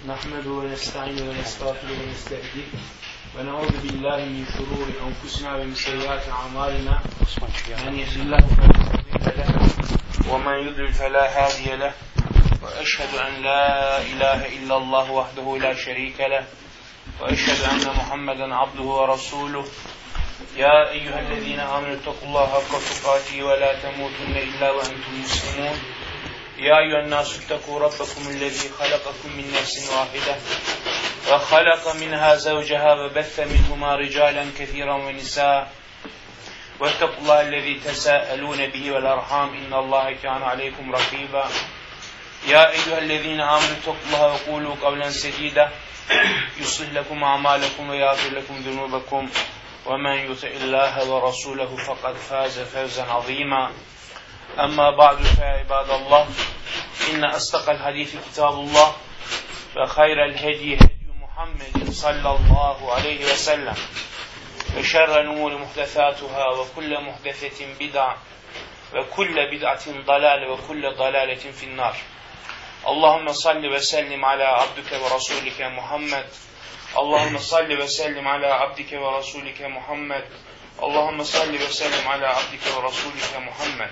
نحمده ونستعينه ونستغفره ونستهديه ونعوذ بالله من شرور أنفسنا ومن سيئات أعمالنا من يهد الله فلا مضل له ومن يضلل فلا هادي له وأشهد أن لا إله إلا الله وحده لا شريك له وأشهد أن محمدا عبده ورسوله يا أيها الذين آمنوا اتقوا الله حق تقاته ولا تموتن إلا وأنتم مسلمون يا أيها الناس اتقوا ربكم الذي خلقكم من نفس واحدة وخلق منها زوجها وبث منهما رجالا كثيرا ونساء واتقوا الله الذي تساءلون به والأرحام إن الله كان عليكم رقيبا يا أيها الذين آمنوا اتقوا الله وقولوا قولا سديدا يصلح لكم أعمالكم ويغفر لكم ذنوبكم ومن يطع الله ورسوله فقد فاز فوزا عظيما أما بعد فيا عباد الله إن أصدق الحديث كتاب الله وخير الهدي هدي محمد صلى الله عليه وسلم وشر الأمور محدثاتها وكل محدثة بدعة وكل بدعة ضلالة وكل ضلالة في النار اللهم صل وسلم على عبدك ورسولك محمد اللهم صل وسلم على عبدك ورسولك محمد اللهم صل وسلم على عبدك ورسولك محمد.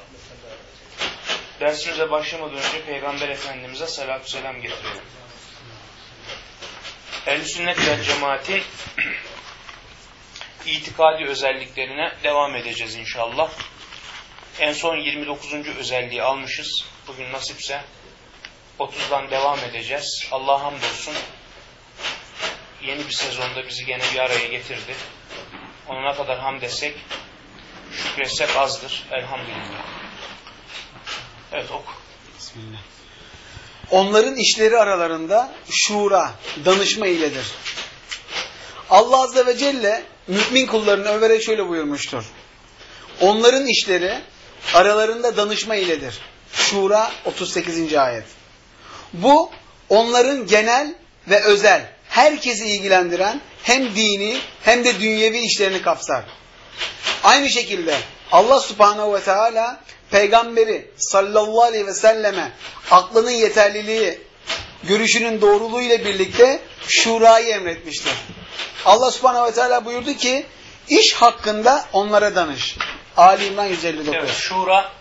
Dersimize başlamadan önce Peygamber Efendimiz'e salatü selam getirelim. Ehl-i Sünnet ve Cemaati itikadi özelliklerine devam edeceğiz inşallah. En son 29. özelliği almışız. Bugün nasipse 30'dan devam edeceğiz. Allah'a hamdolsun yeni bir sezonda bizi gene bir araya getirdi. Ona ne kadar hamd etsek, şükretsek azdır. Elhamdülillah. Evet, oku. Bismillah. Onların işleri aralarında şura, danışma iledir. Allah Azze ve Celle mümin kullarını överek şöyle buyurmuştur. Onların işleri aralarında danışma iledir. Şura 38. ayet. Bu onların genel ve özel, herkesi ilgilendiren hem dini hem de dünyevi işlerini kapsar. Aynı şekilde Allah Subhanahu ve Teala Peygamberi sallallahu aleyhi ve selleme aklının yeterliliği, görüşünün doğruluğu ile birlikte şurayı emretmiştir. Allah Subhanahu ve Teala buyurdu ki iş hakkında onlara danış. Ali İmran 159. Evet, şura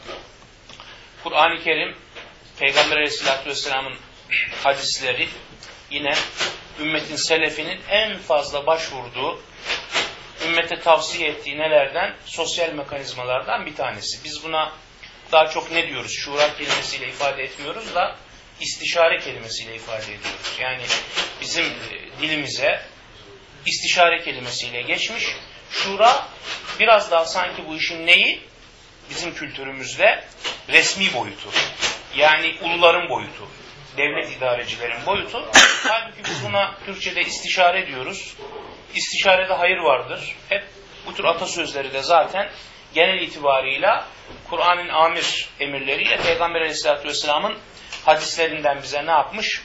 Kur'an-ı Kerim Peygamber Aleyhisselatü Vesselam'ın hadisleri yine ümmetin selefinin en fazla başvurduğu, ümmete tavsiye ettiği nelerden? Sosyal mekanizmalardan bir tanesi. Biz buna daha çok ne diyoruz? Şura kelimesiyle ifade etmiyoruz da istişare kelimesiyle ifade ediyoruz. Yani bizim dilimize istişare kelimesiyle geçmiş. Şura biraz daha sanki bu işin neyi? Bizim kültürümüzde resmi boyutu. Yani uluların boyutu. Devlet idarecilerin boyutu. Halbuki biz buna Türkçe'de istişare diyoruz. İstişarede hayır vardır. Hep bu tür atasözleri de zaten genel itibarıyla Kur'an'ın emirleriyle Peygamber Aleyhisselatü Vesselam'ın hadislerinden bize ne yapmış?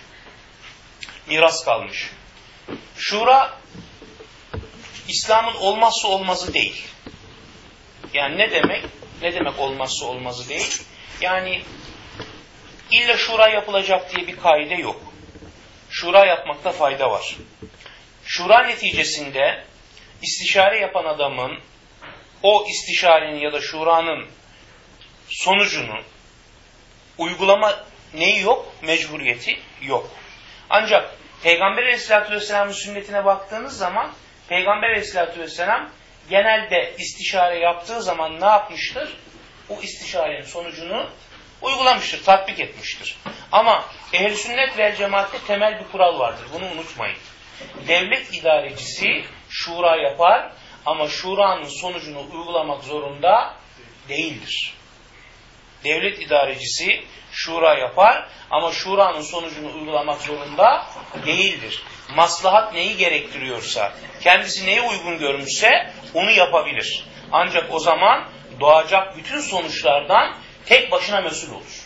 Miras kalmış. Şura İslam'ın olmazsa olmazı değil. Yani ne demek? Ne demek olmazsa olmazı değil? Yani illa şura yapılacak diye bir kaide yok. Şura yapmakta fayda var. Şura neticesinde istişare yapan adamın o istişarenin ya da şuranın sonucunu uygulama neyi yok? Mecburiyeti yok. Ancak Peygamber Aleyhisselatü Vesselam'ın sünnetine baktığınız zaman Peygamber Aleyhisselatü Vesselam genelde istişare yaptığı zaman ne yapmıştır? O istişarenin sonucunu uygulamıştır, tatbik etmiştir. Ama Ehl-i Sünnet ve Cemaat'te temel bir kural vardır. Bunu unutmayın. Devlet idarecisi şura yapar ama şuranın sonucunu uygulamak zorunda değildir. Devlet idarecisi şura yapar ama şuranın sonucunu uygulamak zorunda değildir. Maslahat neyi gerektiriyorsa, kendisi neye uygun görmüşse onu yapabilir. Ancak o zaman doğacak bütün sonuçlardan tek başına mesul olur.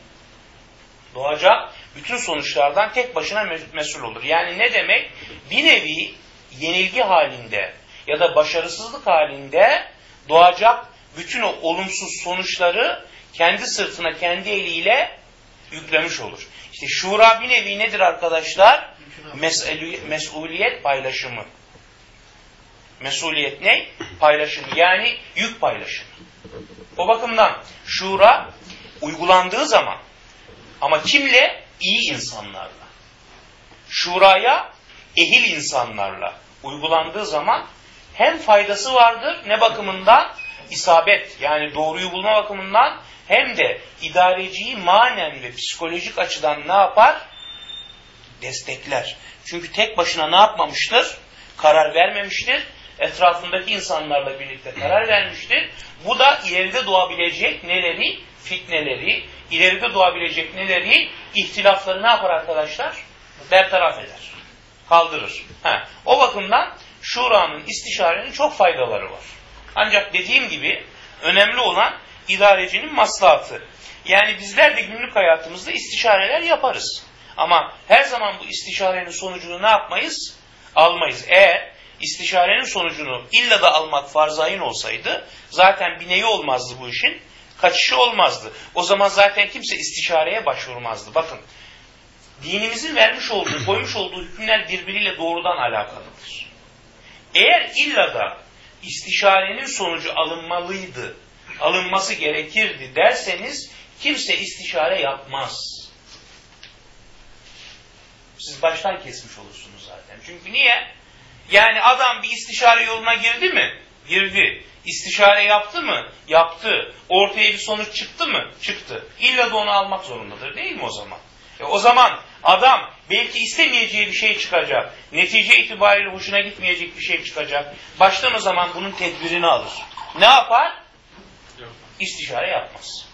Doğacak bütün sonuçlardan tek başına mesul olur. Yani ne demek? Bir nevi yenilgi halinde ya da başarısızlık halinde doğacak bütün o olumsuz sonuçları kendi sırtına, kendi eliyle Yüklemiş olur. İşte şura bir nevi nedir arkadaşlar? Mesuliyet paylaşımı. Mesuliyet ne? Paylaşımı. Yani yük paylaşımı. O bakımdan şura uygulandığı zaman, ama kimle? İyi insanlarla. Şuraya ehil insanlarla uygulandığı zaman hem faydası vardır ne bakımından? İsabet, yani doğruyu bulma bakımından, hem de idareciyi manen ve psikolojik açıdan ne yapar? Destekler. Çünkü tek başına ne yapmamıştır? Karar vermemiştir. Etrafındaki insanlarla birlikte karar vermiştir. Bu da ileride doğabilecek neleri? Fitneleri, ileride doğabilecek neleri? İhtilafları ne yapar arkadaşlar? Bertaraf eder. Kaldırır. O bakımdan şuranın, istişarenin çok faydaları var. Ancak dediğim gibi önemli olan idarecinin maslahatı. Yani bizler de günlük hayatımızda istişareler yaparız. Ama her zaman bu istişarenin sonucunu ne yapmayız? Almayız. Eğer istişarenin sonucunu illa da almak farz-ı olsaydı zaten bir neyi olmazdı bu işin? Kaçışı olmazdı. O zaman zaten kimse istişareye başvurmazdı. Bakın, dinimizin vermiş olduğu, koymuş olduğu hükümler birbiriyle doğrudan alakalıdır. Eğer illa da istişarenin sonucu alınmalıydı, alınması gerekirdi derseniz kimse istişare yapmaz. Siz baştan kesmiş olursunuz zaten. Çünkü niye? Yani adam bir istişare yoluna girdi mi? Girdi. İstişare yaptı mı? Yaptı. Ortaya bir sonuç çıktı mı? Çıktı. İlla da onu almak zorundadır değil mi o zaman? O zaman adam belki istemeyeceği bir şey çıkacak. Netice itibariyle hoşuna gitmeyecek bir şey çıkacak. Baştan o zaman bunun tedbirini alır. Ne yapar? İstişare yapmaz.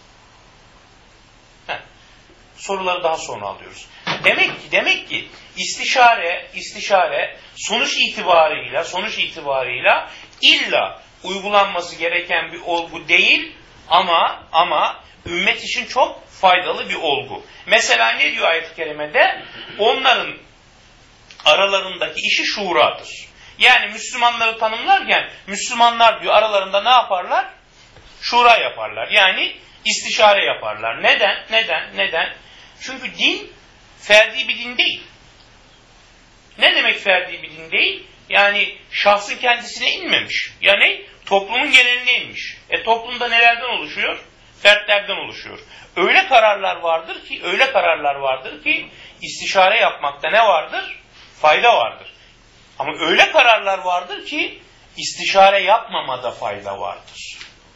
Soruları daha sonra alıyoruz. Demek ki istişare sonuç itibarıyla illa uygulanması gereken bir olgu değil ama ümmet için çok faydalı bir olgu. Mesela ne diyor ayet-i kerimede? Onların aralarındaki işi şuradır. Yani Müslümanları tanımlarken Müslümanlar diyor aralarında ne yaparlar? Şura yaparlar. Yani istişare yaparlar. Neden? Çünkü din ferdi bir din değil. Ne demek ferdi bir din değil? Yani şahsın kendisine inmemiş. Yani toplumun geneline inmiş. Toplumda nelerden oluşuyor? Fertlerden oluşuyor. Öyle kararlar vardır ki istişare yapmakta ne vardır? Fayda vardır. Ama öyle kararlar vardır ki istişare yapmamada fayda vardır.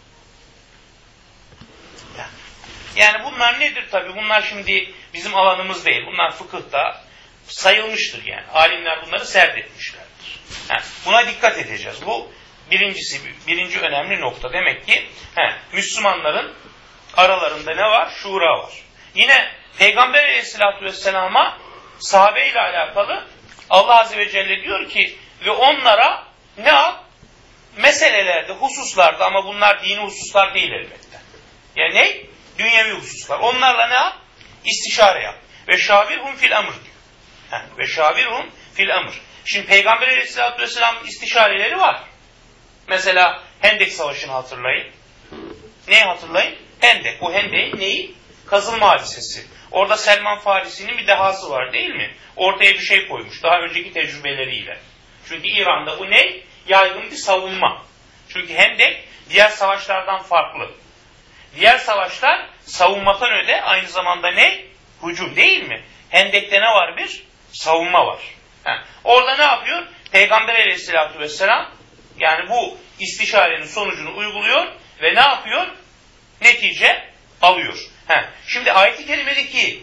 Yani bunlar nedir tabii? Bunlar şimdi bizim alanımız değil. Bunlar fıkıhta sayılmıştır yani. Alimler bunları serdetmişlerdir. Buna dikkat edeceğiz. Bu birinci önemli nokta. Demek ki Müslümanların aralarında ne var? Şura var. Yine Peygamber Aleyhisselatü Vesselam'a sahabeyle alakalı Allah Azze ve Celle diyor ki ve onlara ne yap? Meselelerde, hususlarda, ama bunlar dini hususlar değil elbette. Yani ne? Dünyevi hususlar. Onlarla ne yap? İstişare yap. Ve şavirhum fil amr diyor. Ve şavirhum fil amr. Şimdi Peygamber Aleyhisselatü Vesselam'ın istişareleri var. Mesela Hendek Savaşı'nı hatırlayın. Neyi hatırlayın? Hendek. Bu Hendek'in neyi? Kazılma hadisesi. Orada Selman Farisi'nin bir dehası var değil mi? Ortaya bir şey koymuş daha önceki tecrübeleriyle. Çünkü İran'da bu ne? Yaygın bir savunma. Çünkü Hendek diğer savaşlardan farklı. Diğer savaşlar savunmadan öte aynı zamanda ne? Hücum değil mi? Hendek'te ne var? Bir savunma var. Orada ne yapıyor? Peygamber Aleyhisselatü Vesselam yani bu istişarenin sonucunu uyguluyor ve ne yapıyor? Netice alıyor. Şimdi ayet-i kerimedeki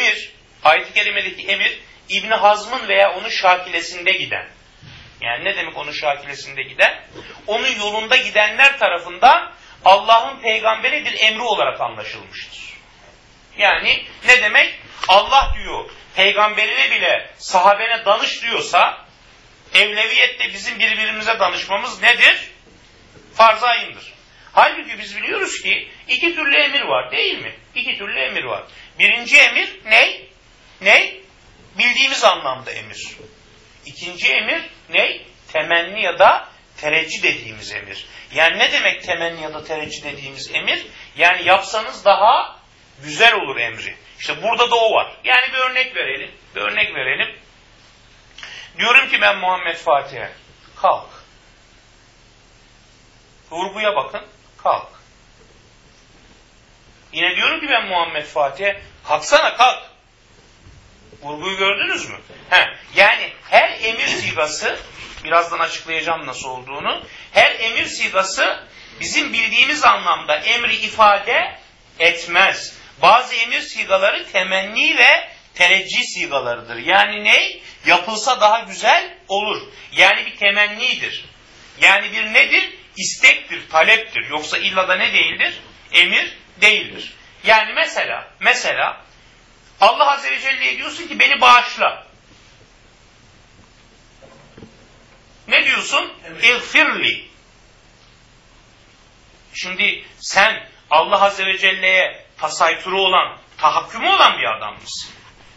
emir İbn Hazm'ın veya onun şakilesinde giden. Yani ne demek onun şakilesinde giden? Onun yolunda gidenler tarafından Allah'ın peygamberi bir emri olarak anlaşılmıştır. Yani ne demek? Allah diyor peygamberine bile sahabene danış diyorsa evleviyette bizim birbirimize danışmamız nedir? Farz-ı ayındır. Halbuki biz biliyoruz ki iki türlü emir var değil mi? İki türlü emir var. Birinci emir ne? Bildiğimiz anlamda emir. İkinci emir ne? Temenni ya da tereccüh dediğimiz emir. Yani ne demek temenni ya da tereccüh dediğimiz emir? Yani yapsanız daha güzel olur emri. İşte burada da o var. Yani bir örnek verelim. Diyorum ki ben Muhammed Fatih'e, kalk. Vurguya bakın, kalk. Yine diyorum ki ben Muhammed Fatih'e, kalksana, kalk. Vurguyu gördünüz mü? Yani her emir sigası, birazdan açıklayacağım nasıl olduğunu, her emir sigası bizim bildiğimiz anlamda emri ifade etmez. Bazı emir sigaları temenni ve tereccih sigalarıdır. Yani ne? Yapılsa daha güzel olur. Yani bir temennidir. Yani bir nedir? İstektir, taleptir. Yoksa illa da ne değildir? Emir değildir. Yani mesela Allah Azze ve Celle'ye diyorsun ki beni bağışla. Ne diyorsun? İğfirli. Şimdi sen Allah Azze ve Celle'ye tasayturu olan, tahakkümü olan bir adam mısın?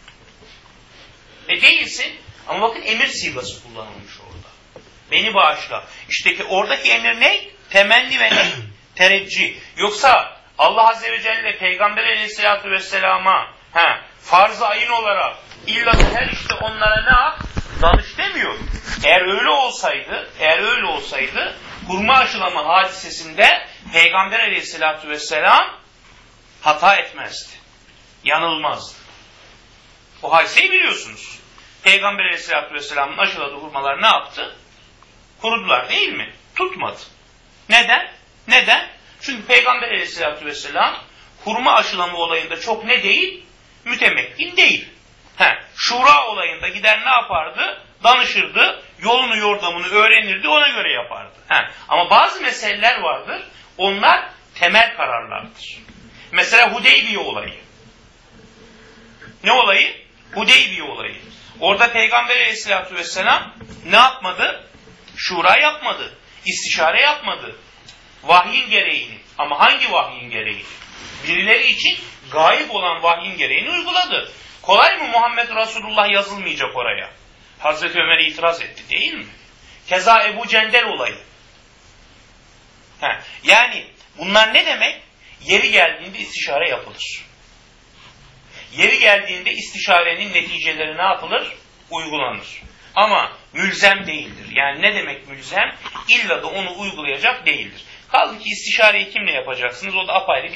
Değilsin. Ama bakın emir sigası kullanılmış orada. Beni bağışla. İşte ki oradaki emir ne? Temenni ve ne? Tereccih. Yoksa Allah Azze ve Celle Peygamber Aleyhisselatü Vesselam'a farz-ı ayın olarak illa her işte onlara ne yap? Danış demiyor. Eğer öyle olsaydı hurma aşılama hadisesinde Peygamber Aleyhisselatü Vesselam hata etmezdi. Yanılmazdı. O hadiseyi biliyorsunuz. Peygamber Aleyhisselatü Vesselam'ın aşıladığı hurmalar ne yaptı? Kurudular değil mi? Tutmadı. Neden? Çünkü Peygamber Aleyhisselatü Vesselam hurma aşılama olayında çok ne değil? Mütemekkin değil. Şura olayında gider ne yapardı? Danışırdı, yolunu yordamını öğrenirdi, ona göre yapardı. Ama bazı meseleler vardır, onlar temel kararlardır. Mesela Hudeybiye olayı. Ne olayı? Hudeybiye olayı. Orada Peygamber Aleyhisselatü Vesselam ne yapmadı? Şura yapmadı, istişare yapmadı. Vahyin gereğini, ama hangi vahyin gereğini? Birileri için gayip olan vahyin gereğini uyguladı. Kolay mı Muhammed Resulullah yazılmayacak oraya? Hazreti Ömer'e itiraz etti değil mi? Keza Ebu Cendel olayı. Yani bunlar ne demek? Yeri geldiğinde istişare yapılır. Yeri geldiğinde istişarenin neticeleri ne yapılır? Uygulanır. Ama mülzem değildir. Yani ne demek mülzem? İlla da onu uygulayacak değildir. Kaldı ki istişareyi kimle yapacaksınız? O da apayrı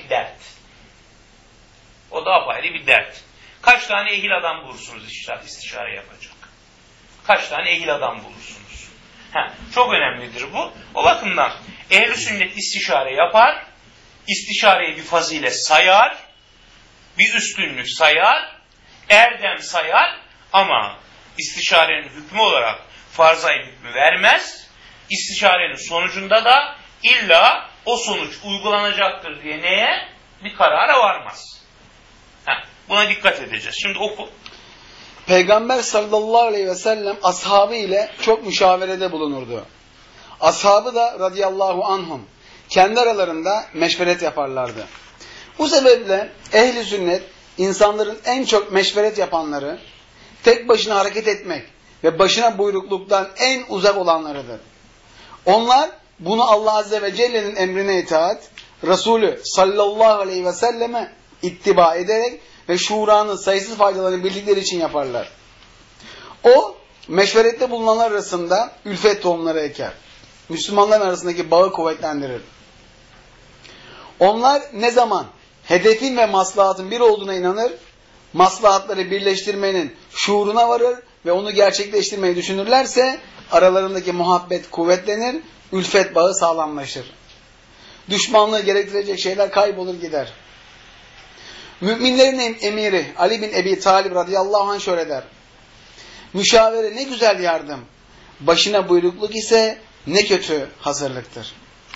bir dert. Kaç tane ehil adam bulursunuz istişare yapacak? Kaç tane ehil adam bulursunuz? Çok önemlidir bu. O bakımdan ehl-i sünnet istişare yapar, istişareyi bir fazilet sayar, bir üstünlük sayar, erdem sayar ama istişarenin hükmü olarak farz-ı hükmü vermez. İstişarenin sonucunda da illa o sonuç uygulanacaktır diye neye? Bir karara varmaz. Buna dikkat edeceğiz. Şimdi oku. Peygamber sallallahu aleyhi ve sellem ashabı ile çok müşaverede bulunurdu. Ashabı da radıyallahu anhum kendi aralarında meşveret yaparlardı. Bu sebeple ehli sünnet insanların en çok meşveret yapanları, tek başına hareket etmek ve başına buyrukluktan en uzak olanlarıdır. Onlar bunu Allah Azze ve Celle'nin emrine itaat, Resulü sallallahu aleyhi ve selleme ittiba ederek ve şuranın sayısız faydalarını bildikleri için yaparlar. O, meşverette bulunanlar arasında ülfet tohumları eker. Müslümanların arasındaki bağı kuvvetlendirir. Onlar ne zaman hedefin ve maslahatın bir olduğuna inanır, maslahatları birleştirmenin şuuruna varır ve onu gerçekleştirmeyi düşünürlerse aralarındaki muhabbet kuvvetlenir, ülfet bağı sağlamlaşır. Düşmanlığı gerektirecek şeyler kaybolur gider. Müminlerin emiri Ali bin Ebi Talib radıyallahu anh şöyle der. Müşavere ne güzel yardım, başına buyrukluk ise ne kötü hazırlıktır.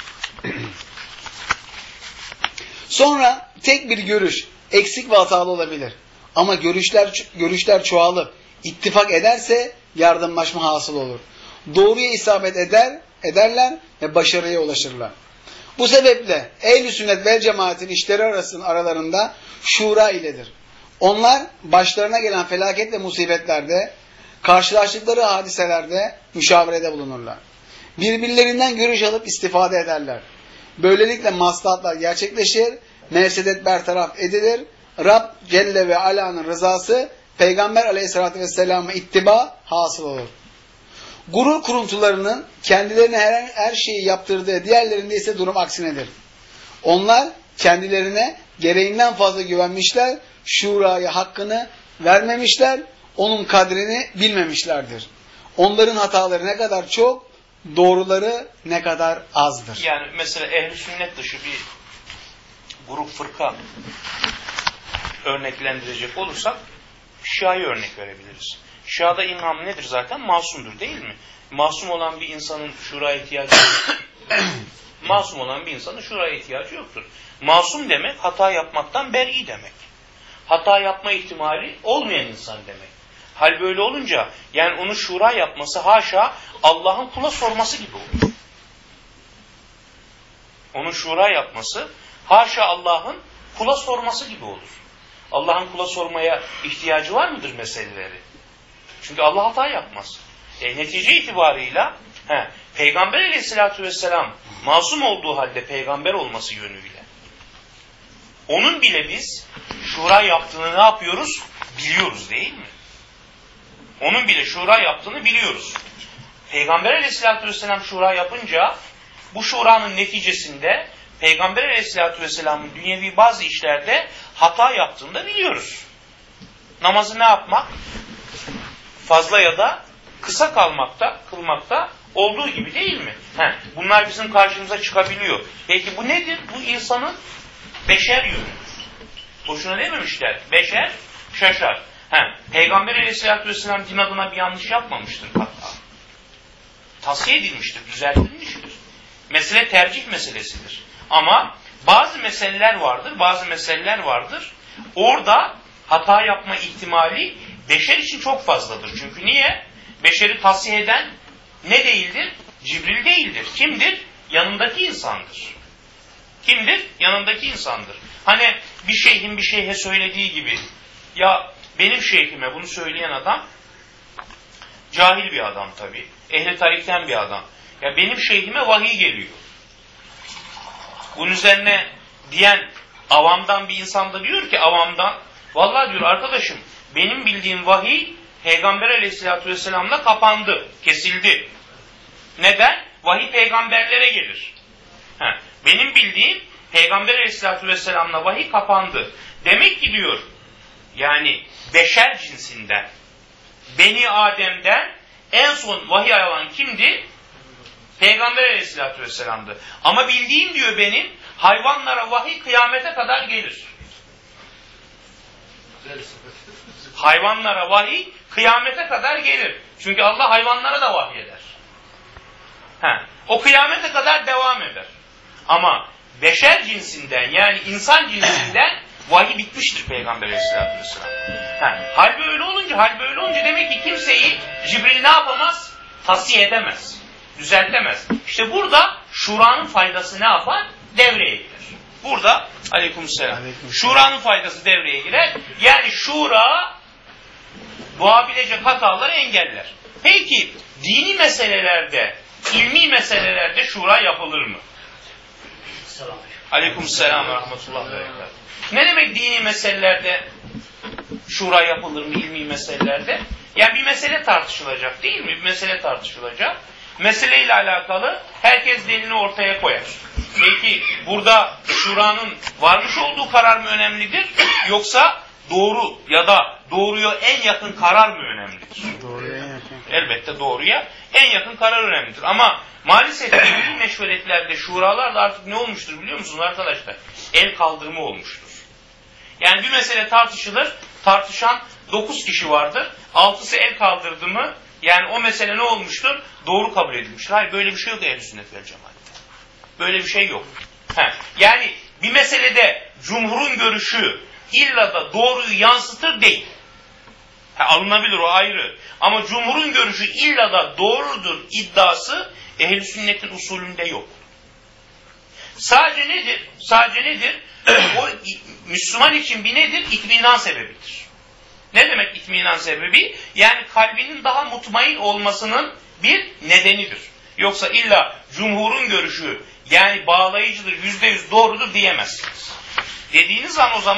Sonra tek bir görüş eksik ve hatalı olabilir. Ama görüşler çoğalıp ittifak ederse yardımlaşma hasıl olur. Doğruya isabet ederler ve başarıya ulaşırlar. Bu sebeple ehl-i sünnet vel cemaatin işleri aralarında şura iledir. Onlar başlarına gelen felaket ve musibetlerde, karşılaştıkları hadiselerde müşaverede bulunurlar. Birbirlerinden görüş alıp istifade ederler. Böylelikle maslahatlar gerçekleşir, mefsedet bertaraf edilir, Rab Celle ve Ala'nın rızası, Peygamber Aleyhisselatü Vesselam'a ittiba hasıl olur. Gurur kuruntularının kendilerine her şeyi yaptırdığı diğerlerinde ise durum aksinedir. Onlar kendilerine gereğinden fazla güvenmişler, şuraya hakkını vermemişler, onun kadrini bilmemişlerdir. Onların hataları ne kadar çok, doğruları ne kadar azdır. Yani mesela ehl-i sünnet dışı bir grup, fırka örneklendirecek olursak Şia'yı örnek verebiliriz. Şia'da imam nedir zaten? Masumdur değil mi? Masum olan bir insanın şuraya ihtiyacı yoktur. Masum olan bir insanın şuraya ihtiyacı yoktur. Masum demek hata yapmaktan beri demek. Hata yapma ihtimali olmayan insan demek. Hal böyle olunca yani onun şura yapması haşa Allah'ın kula sorması gibi olur. Onun şura yapması haşa Allah'ın kula sorması gibi olur. Allah'ın kula sormaya ihtiyacı var mıdır meseleleri? Çünkü Allah hata yapmaz. Netice itibarıyla Peygamber Aleyhisselatü Vesselam masum olduğu halde peygamber olması yönüyle onun bile biz şura yaptığını ne yapıyoruz? Biliyoruz değil mi? Onun bile şura yaptığını biliyoruz. Peygamber Aleyhisselatü Vesselam şura yapınca bu şuranın neticesinde Peygamber Aleyhisselatü Vesselam'ın dünyevi bazı işlerde hata yaptığını da biliyoruz. Namazı ne yapmak? Fazla ya da kısa kılmakta olduğu gibi değil mi? Bunlar bizim karşımıza çıkabiliyor. Peki bu nedir? Bu insanın beşer yönüdür. Boşuna dememişler. Beşer şaşar. Peygamber Aleyhisselatü Vesselam din adına bir yanlış yapmamıştır hatta. Tavsiye edilmiştir, düzeltilmiştir. Mesele tercih meselesidir. Ama bazı meseleler vardır. Orada hata yapma ihtimali beşer için çok fazladır. Çünkü niye? Beşeri tavsiye eden ne değildir? Cibril değildir. Kimdir? Yanındaki insandır. Kimdir? Yanındaki insandır. Hani bir şeyhin bir şeyhe söylediği gibi, ya benim şeyhime bunu söyleyen adam cahil bir adam tabii. Ehli tarikten bir adam. Ya benim şeyhime vahiy geliyor. Bunun üzerine diyen avamdan bir insan da diyor ki vallahi diyor arkadaşım benim bildiğim vahiy Peygamber Aleyhisselatü Vesselam'la kapandı, kesildi. Neden? Vahiy peygamberlere gelir. Benim bildiğim Peygamber Aleyhisselatü Vesselam'la vahiy kapandı. Demek ki diyor yani beşer cinsinden, Beni Adem'den en son vahiy alan kimdi? Peygamber Aleyhisselatü Vesselam'dı. Ama bildiğim diyor benim hayvanlara vahiy kıyamete kadar gelir. Hayvanlara vahiy kıyamete kadar gelir. Çünkü Allah hayvanlara da vahiy eder. O kıyamete kadar devam eder. Ama beşer cinsinden yani insan cinsinden vahiy bitmiştir Peygamber Aleyhisselatü Vesselam. Hal böyle olunca demek ki kimseyi Cibril ne yapamaz? Tavsiye edemez. Düzeltemez. İşte burada şuranın faydası ne yapar? Devreye girer. Burada aleykümselam. Şuranın faydası devreye girer. Yani şura doğabilecek hataları engeller. Peki dini meselelerde, ilmi meselelerde şura yapılır mı? Aleykümselam ve rahmetullah ve berekatuhu. Ne demek dini meselelerde şura yapılır mı ilmi meselelerde? Yani bir mesele tartışılacak değil mi? Bir mesele tartışılacak. Meseleyle alakalı herkes delilini ortaya koyar. Peki burada şuranın varmış olduğu karar mı önemlidir? Yoksa doğru ya da doğruya en yakın karar mı önemlidir? Doğruya en yakın. Elbette doğruya en yakın karar önemlidir. Ama maalesef dini meşveretlerde şuralar da artık ne olmuştur biliyor musunuz arkadaşlar? El kaldırma olmuştur. Yani bir mesele tartışılır, tartışan 9 kişi vardır. 6'sı el kaldırdı mı yani o mesele ne olmuştur? Doğru kabul edilmiştir. Hayır böyle bir şey yok Ehl-i Sünnet vel Cemaat'te. Böyle bir şey yok. Yani bir meselede cumhurun görüşü illa da doğruyu yansıtır değil. Alınabilir o ayrı. Ama cumhurun görüşü illa da doğrudur iddiası Ehl-i Sünnet'in usulünde yok. Sadece nedir? O Müslüman için bir nedir? İtminan sebebidir. Ne demek itminan sebebi? Yani kalbinin daha mutmain olmasının bir nedenidir. Yoksa illa cumhurun görüşü yani bağlayıcıdır, %100 doğrudur diyemezsiniz. Dediğiniz an o zaman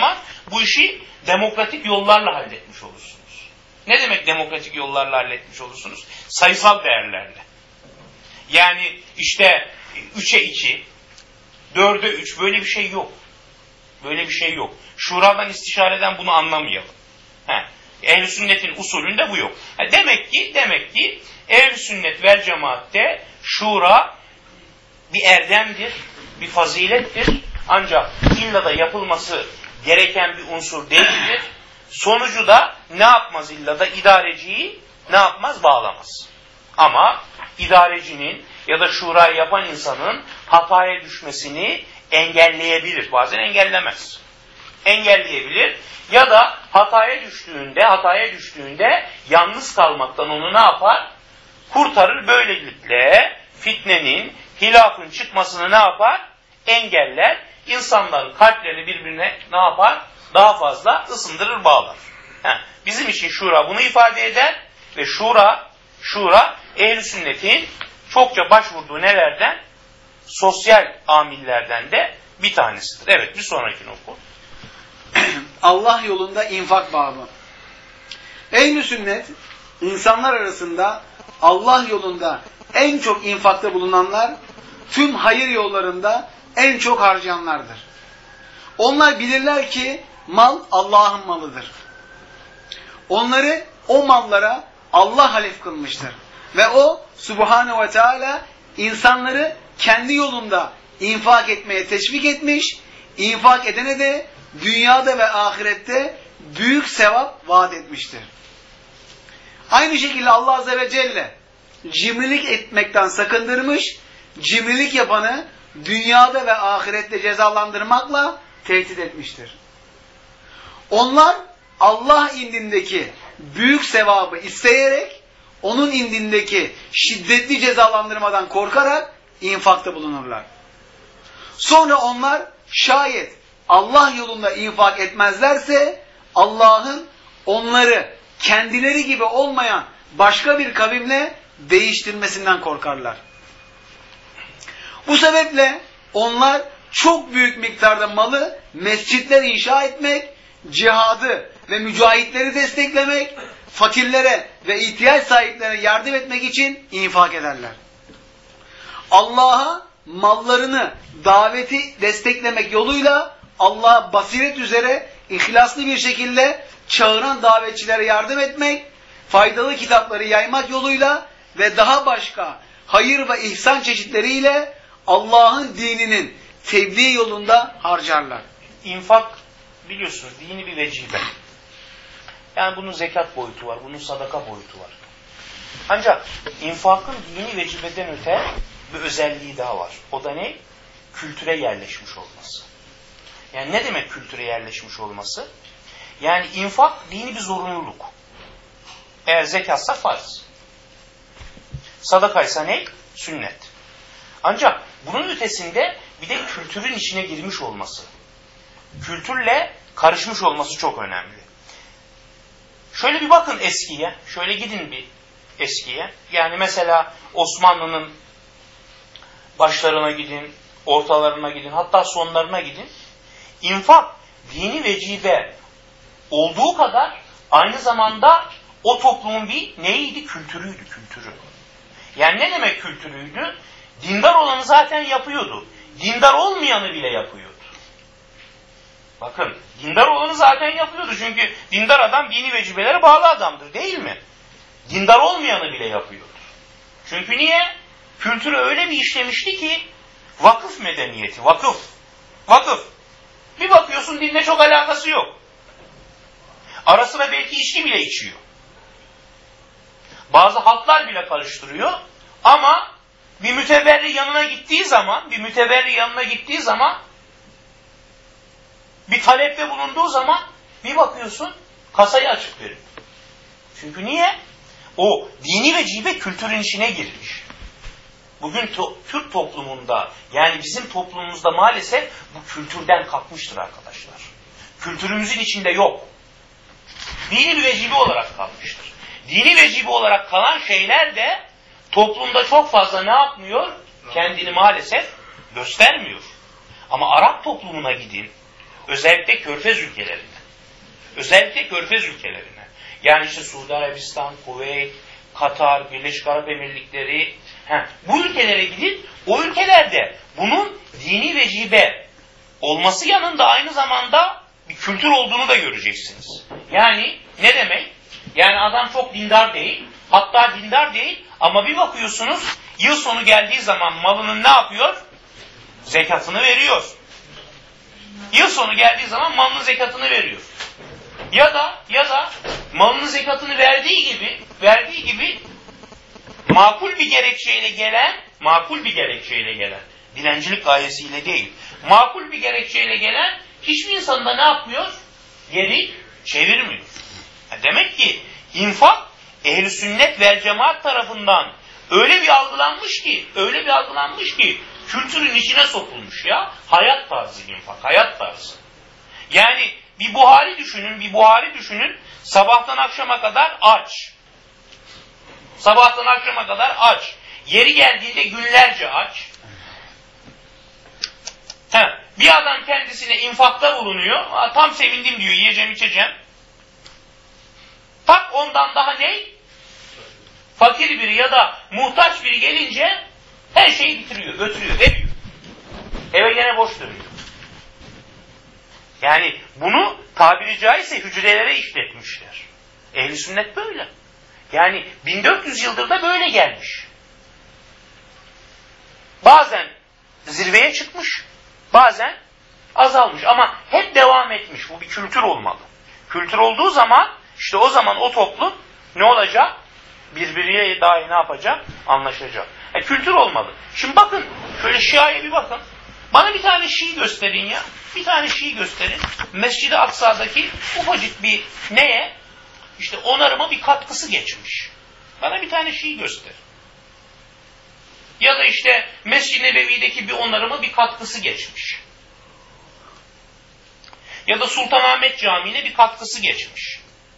bu işi demokratik yollarla halletmiş olursunuz. Ne demek demokratik yollarla halletmiş olursunuz? Sayısal değerlerle. Yani işte 3'e 2, 4'e 3 böyle bir şey yok. Böyle bir şey yok. Şuradan istişareden bunu anlamayalım. Ehl-i sünnetin usulünde bu yok. Demek ki ehl-i sünnet vel cemaatte şura bir erdemdir, bir fazilettir. Ancak illa da yapılması gereken bir unsur değildir. Sonucu da ne yapmaz illa da idareciyi ne yapmaz? Bağlamaz. Ama idarecinin ya da şurayı yapan insanın hataya düşmesini engelleyebilir. Bazen engellemez. Engelleyebilir ya da hataya düştüğünde yalnız kalmaktan onu ne yapar? Kurtarır. Böylelikle fitnenin, hilafın çıkmasını ne yapar? Engeller. İnsanların kalplerini birbirine ne yapar? Daha fazla ısındırır, bağlar. Bizim için şura bunu ifade eder ve şura ehl-i sünnetin çokça başvurduğu nelerden? Sosyal amillerden de bir tanesidir. Evet, bir sonrakini oku. Allah yolunda infak babı. Ehl-i sünnet, insanlar arasında Allah yolunda en çok infakta bulunanlar, tüm hayır yollarında en çok harcayanlardır. Onlar bilirler ki mal Allah'ın malıdır. Onları o mallara Allah halef kılmıştır. Ve o Subhanahu ve Teala insanları kendi yolunda infak etmeye teşvik etmiş, infak edene de dünyada ve ahirette büyük sevap vaat etmiştir. Aynı şekilde Allah Azze ve Celle cimrilik etmekten sakındırmış, cimrilik yapanı dünyada ve ahirette cezalandırmakla tehdit etmiştir. Onlar Allah indindeki büyük sevabı isteyerek, onun indindeki şiddetli cezalandırmadan korkarak infakta bulunurlar. Sonra onlar şayet Allah yolunda infak etmezlerse Allah'ın onları kendileri gibi olmayan başka bir kavimle değiştirmesinden korkarlar. Bu sebeple onlar çok büyük miktarda malı mescitler inşa etmek, cihadı ve mücahitleri desteklemek, fakirlere ve ihtiyaç sahiplerine yardım etmek için infak ederler. Allah'a mallarını, daveti desteklemek yoluyla Allah'a basiret üzere ihlaslı bir şekilde çağıran davetçilere yardım etmek, faydalı kitapları yaymak yoluyla ve daha başka hayır ve ihsan çeşitleriyle Allah'ın dininin tebliğ yolunda harcarlar. İnfak biliyorsunuz dini bir vecibe. Yani bunun zekat boyutu var, bunun sadaka boyutu var. Ancak infakın dini vecibeden öte bir özelliği daha var. O da ne? Kültüre yerleşmiş olması. Yani ne demek kültüre yerleşmiş olması? Yani infak dini bir zorunluluk. Eğer zekatsa farz. Sadakaysa ne? Sünnet. Ancak bunun ötesinde bir de kültürün içine girmiş olması. Kültürle karışmış olması çok önemli. Şöyle bir bakın eskiye. Şöyle gidin bir eskiye. Yani mesela Osmanlı'nın başlarına gidin, ortalarına gidin, hatta sonlarına gidin. İnfak dini vecibe olduğu kadar aynı zamanda o toplumun bir neydi? Kültürüydü, kültürü. Yani ne demek kültürüydü? Dindar olanı zaten yapıyordu. Dindar olmayanı bile yapıyordu. Bakın, dindar olanı zaten yapıyordu. Çünkü dindar adam dini vecibelere bağlı adamdır, değil mi? Dindar olmayanı bile yapıyordu. Çünkü niye? Kültürü öyle bir işlemişti ki vakıf medeniyeti, vakıf. Bir bakıyorsun dinle çok alakası yok. Ara sıra belki içki bile içiyor. Bazı halklar bile karıştırıyor ama bir müteberri yanına gittiği zaman bir talepte bulunduğu zaman bir bakıyorsun kasayı açık verir. Çünkü niye? O dini vecibe kültürün içine girmiş. Bugün Türk toplumunda, yani bizim toplumumuzda maalesef bu kültürden kalkmıştır arkadaşlar. Kültürümüzün içinde yok. Dini bir vecibe olarak kalmıştır. Dini vecibe olarak kalan şeyler de toplumda çok fazla ne yapmıyor? Kendini maalesef göstermiyor. Ama Arap toplumuna gidin, özellikle Körfez ülkelerinde. Özellikle Körfez ülkelerine. Yani işte Suudi Arabistan, Kuveyt, Katar, Birleşik Arap Emirlikleri. Bu ülkelere gidin, o ülkelerde bunun dini vecibe olması yanında aynı zamanda bir kültür olduğunu da göreceksiniz. Yani ne demek? Yani adam çok dindar değil, hatta dindar değil ama bir bakıyorsunuz yıl sonu geldiği zaman malının ne yapıyor? Zekatını veriyor. Yıl sonu geldiği zaman malının zekatını veriyor. Ya da malının zekatını verdiği gibi makul bir gerekçeyle gelen, dilencilik gayesiyle değil, makul bir gerekçeyle gelen hiçbir insan da ne yapmıyor? Geri çevirmiyor. Demek ki infak ehl-i sünnet vel cemaat tarafından öyle bir algılanmış ki kültürün içine sokulmuş ya. Hayat tarzı infak, hayat tarzı. Yani bir Buhari düşünün, sabahtan akşama kadar aç. Yeri geldiğinde günlerce aç. Bir adam kendisine infakta bulunuyor. Tam sevindim diyor, yiyeceğim içeceğim. Tak ondan daha ne? Fakir biri ya da muhtaç biri gelince her şeyi bitiriyor, götürüyor, veriyor. Eve gene boş dönüyor. Yani bunu tabiri caizse hücrelere işletmişler. Ehl-i sünnet böyle. Yani 1400 yıldır da böyle gelmiş. Bazen zirveye çıkmış, bazen azalmış ama hep devam etmiş. Bu bir kültür olmalı. Kültür olduğu zaman işte o zaman o toplum ne olacak? Birbiriyle dahi ne yapacak? Anlaşacak. Kültür olmalı. Şimdi bakın, şöyle Şia'ya bir bakın. Bana bir tane Şii gösterin ya. Bir tane Şii gösterin. Mescid-i Aksa'daki ufacık bir neye? İşte onarıma bir katkısı geçmiş. Bana bir tane Şii göster. Ya da işte Mescid-i Nebevi'deki bir onarıma bir katkısı geçmiş. Ya da Sultanahmet Camii'ne bir katkısı geçmiş.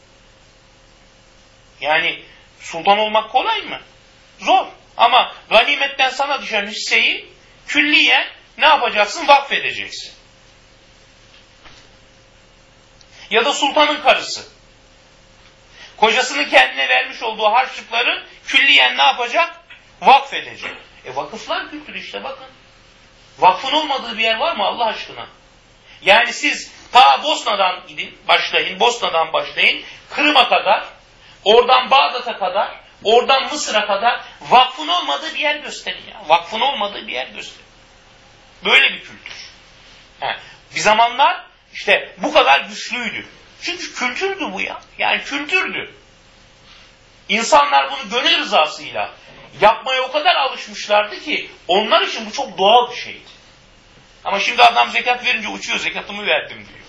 Yani sultan olmak kolay mı? Zor. Ama ganimetten sana düşen hisseyi külliyen ne yapacaksın? Vakfedeceksin. Ya da sultanın karısı. Kocasının kendine vermiş olduğu harçlıkları külliyen ne yapacak? Vakfedecek. Vakıflar kültürü işte bakın. Vakfın olmadığı bir yer var mı Allah aşkına? Yani siz ta Bosna'dan başlayın, Kırım'a kadar, oradan Bağdat'a kadar, oradan Mısır'a kadar vakfın olmadığı bir yer gösterin ya. Vakfın olmadığı bir yer gösterin. Böyle bir kültür. Bir zamanlar işte bu kadar güçlüydü. Çünkü kültürdü bu ya. Yani kültürdü. İnsanlar bunu gönül rızasıyla yapmaya o kadar alışmışlardı ki onlar için bu çok doğal bir şeydi. Ama şimdi adam zekat verince uçuyor, zekatımı verdim diyor.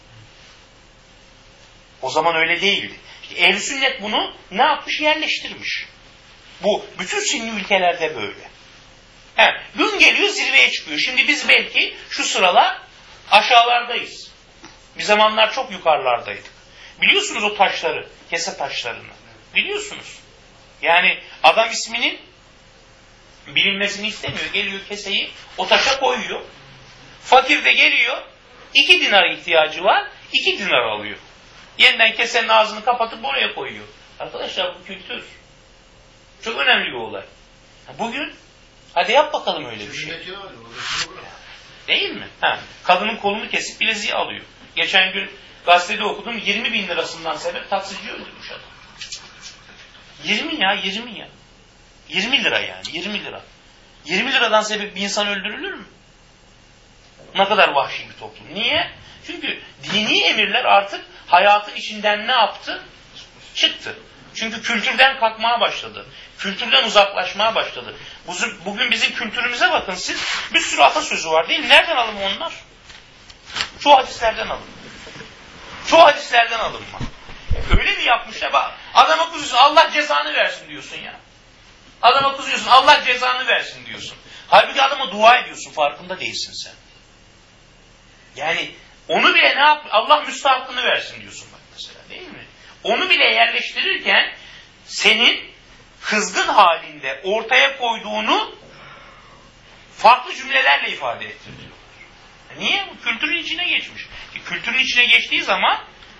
O zaman öyle değildi. Ehl-i sünnet bunu ne yapmış? Yerleştirmiş. Bu bütün Sünni ülkelerde böyle. Gün geliyor zirveye çıkıyor. Şimdi biz belki şu sıralar aşağılardayız. Bir zamanlar çok yukarılardaydık. Biliyorsunuz o taşları, kese taşlarını. Biliyorsunuz. Yani adam isminin bilinmesini istemiyor. Geliyor keseyi o taşa koyuyor. Fakir de geliyor. 2 dinar ihtiyacı var. 2 dinar alıyor. Yeniden kesenin ağzını kapatıp oraya koyuyor. Arkadaşlar bu kültür. Çok önemli bir olay. Bugün hadi yap bakalım öyle bir şey. Değil mi? Kadının kolunu kesip bileziği alıyor. Geçen gün gazetede okudum 20.000 lirasından sebep taksici öldürmüş adam. 20 ya. 20 lira yani 20 lira. 20 liradan sebep bir insan öldürülür mü? Ne kadar vahşi bir toplum. Niye? Çünkü dini emirler artık hayatın içinden ne yaptı? Çıktı. Çünkü kültürden kalkmaya başladı. Kültürden uzaklaşmaya başladı. Bugün bizim kültürümüze bakın siz. Bir sürü atasözü var değil mi? Nereden alın onlar? Çoğu hadislerden alın. Çoğu hadislerden alınma. Öyle mi yapmışlar? Bak, adama kızıyorsun Allah cezanı versin diyorsun ya. Adama kızıyorsun Allah cezanı versin diyorsun. Halbuki adama dua ediyorsun, farkında değilsin sen. Yani onu bile ne yap? Allah müstahakkını versin diyorsun bak mesela, değil mi? Onu bile yerleştirirken senin kızgın halinde ortaya koyduğunu farklı cümlelerle ifade ettiriyorlar. Niye? Bu kültürün içine geçmiş. Kültürün içine geçtiği zaman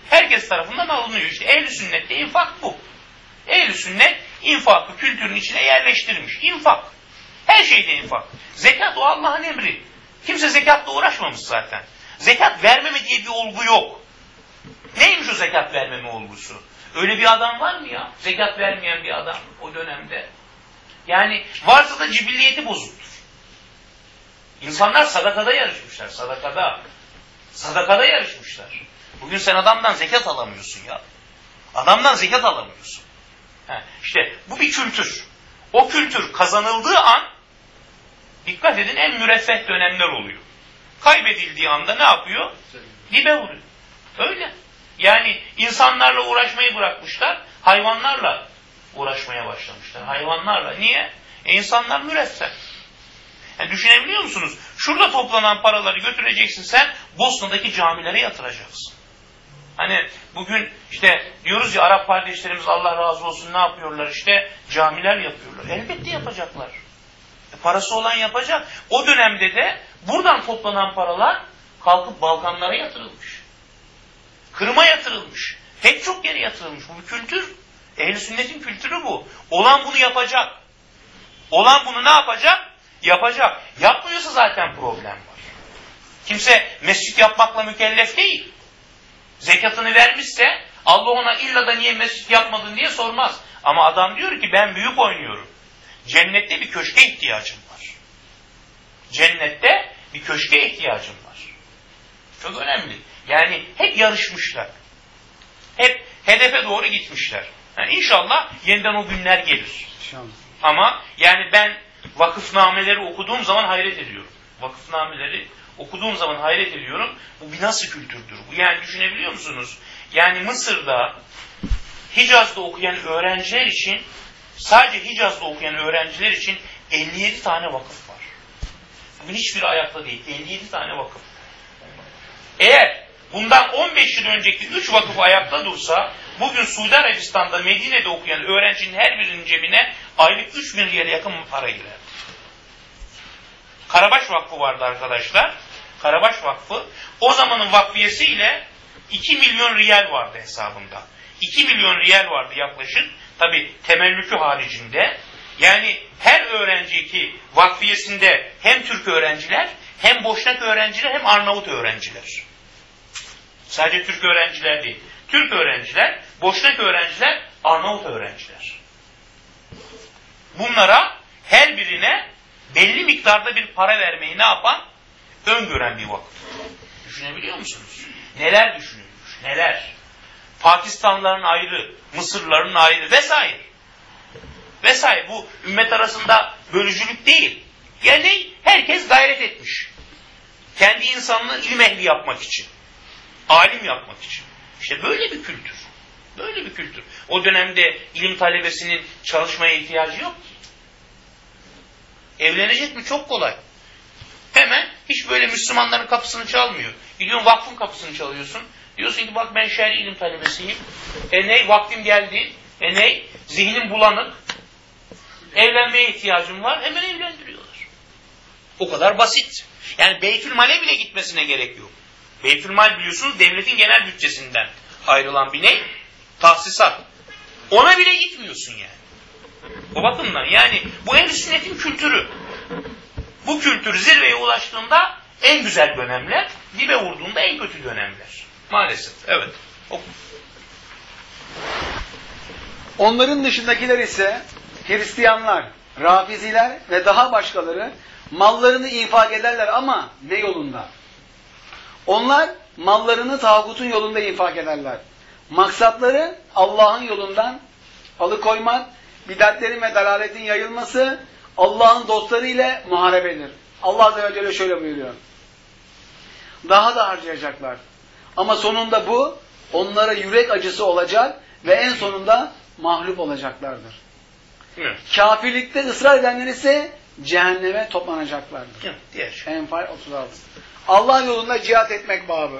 Herkes tarafından alınıyor. İşte ehl-i sünnette infak bu. Ehl-i sünnet infakı kültürün içine yerleştirmiş. İnfak. Her şeyde infak. Zekat o Allah'ın emri. Kimse zekatla uğraşmamış zaten. Zekat vermeme diye bir olgu yok. Neymiş o zekat vermeme olgusu? Öyle bir adam var mı ya? Zekat vermeyen bir adam o dönemde. Yani varsa da cibilliyeti bozuktur. İnsanlar sadakada yarışmışlar. Sadakada yarışmışlar. Bugün sen adamdan zekat alamıyorsun ya. Adamdan zekat alamıyorsun. İşte bu bir kültür. O kültür kazanıldığı an, dikkat edin, en müreffeh dönemler oluyor. Kaybedildiği anda ne yapıyor? Dibe vuruyor. Öyle. Yani insanlarla uğraşmayı bırakmışlar, hayvanlarla uğraşmaya başlamışlar. Hayvanlarla. Niye? İnsanlar müreffeh. Yani düşünebiliyor musunuz? Şurada toplanan paraları götüreceksin sen, Bosna'daki camilere yatıracaksın. Hani bugün işte diyoruz ya, Arap kardeşlerimiz Allah razı olsun ne yapıyorlar işte? Camiler yapıyorlar. Elbette yapacaklar. Parası olan yapacak. O dönemde de buradan toplanan paralar kalkıp Balkanlara yatırılmış. Kırım'a yatırılmış. Pek çok yere yatırılmış. Bu bir kültür. Ehl-i sünnetin kültürü bu. Olan bunu yapacak. Olan bunu ne yapacak? Yapacak. Yapmıyorsa zaten problem var. Kimse mescit yapmakla mükellef değil. Zekatını vermişse Allah ona illa da niye mescit yapmadın diye sormaz. Ama adam diyor ki ben büyük oynuyorum. Cennette bir köşke ihtiyacım var. Cennette bir köşke ihtiyacım var. Çok önemli. Yani hep yarışmışlar. Hep hedefe doğru gitmişler. Yani inşallah yeniden o günler gelir. İnşallah. Ama yani ben vakıfnameleri okuduğum zaman hayret ediyorum. Vakıfnameleri okuduğum zaman hayret ediyorum. Bu bir nasıl kültürdür? Bu yani düşünebiliyor musunuz? Yani Mısır'da, Hicaz'da okuyan öğrenciler için, sadece Hicaz'da okuyan öğrenciler için 57 tane vakıf var. Bugün hiçbiri ayakta değil. 57 tane vakıf. Eğer bundan 15 yıl önceki 3 vakıf ayakta dursa, bugün Suudi Arabistan'da, Medine'de okuyan öğrencinin her birinin cebine aylık 3.000 riyale yakın para girer. Karabaş Vakfı vardı arkadaşlar. Karabaş Vakfı. O zamanın vakfiyesiyle 2 milyon riyal vardı hesabında. 2 milyon riyal vardı yaklaşık. Tabi temellükü haricinde. Yani her öğrenci ki vakfiyesinde hem Türk öğrenciler, hem Boşnak öğrenciler, hem Arnavut öğrenciler. Sadece Türk öğrenciler değil. Türk öğrenciler, Boşnak öğrenciler, Arnavut öğrenciler. Bunlara her birine belli miktarda bir para vermeyi ne yapan? Öngören bir vakıf. Düşünebiliyor musunuz? Neler düşünülmüş, neler? Pakistanlıların ayrı, Mısırlıların ayrı vesaire. Vesaire. Bu ümmet arasında bölücülük değil. Yani herkes gayret etmiş. Kendi insanını ilim ehli yapmak için. Alim yapmak için. İşte böyle bir kültür. Böyle bir kültür. O dönemde ilim talebesinin çalışmaya ihtiyacı yok ki. Evlenecek mi? Çok kolay. Hemen hiç böyle Müslümanların kapısını çalmıyor. Gidiyorsun vakfın kapısını çalıyorsun. Diyorsun ki bak ben şer'i ilim talebesiyim. Ney? Vaktim geldi. Ney? Zihnim bulanık. Evlenmeye ihtiyacım var. Hemen evlendiriyorlar. O kadar basit. Yani Beytülmal'e bile gitmesine gerek yok. Beytülmal biliyorsunuz devletin genel bütçesinden ayrılan bir ne? Tahsisat. Ona bile gitmiyorsun yani. O bakımdan yani bu ehl-i sünnetin kültürü. Bu kültür zirveye ulaştığında en güzel dönemler, dibe vurduğunda en kötü dönemler. Maalesef. Evet. Onların dışındakiler ise Hristiyanlar, Rafiziler ve daha başkaları mallarını infak ederler ama ne yolunda? Onlar mallarını tağutun yolunda infak ederler. Maksatları Allah'ın yolundan alıkoymak, bidatlerin ve dalaletin yayılması, Allah'ın dostları ile muharebedir. Allah Azze ve Celle şöyle buyuruyor. Daha da harcayacaklar. Ama sonunda bu onlara yürek acısı olacak ve en sonunda mağlup olacaklardır. Evet. Kafirlikte ısrar edenler ise cehenneme toplanacaklardır. Evet, Enfal 36. Allah yolunda cihat etmek babı.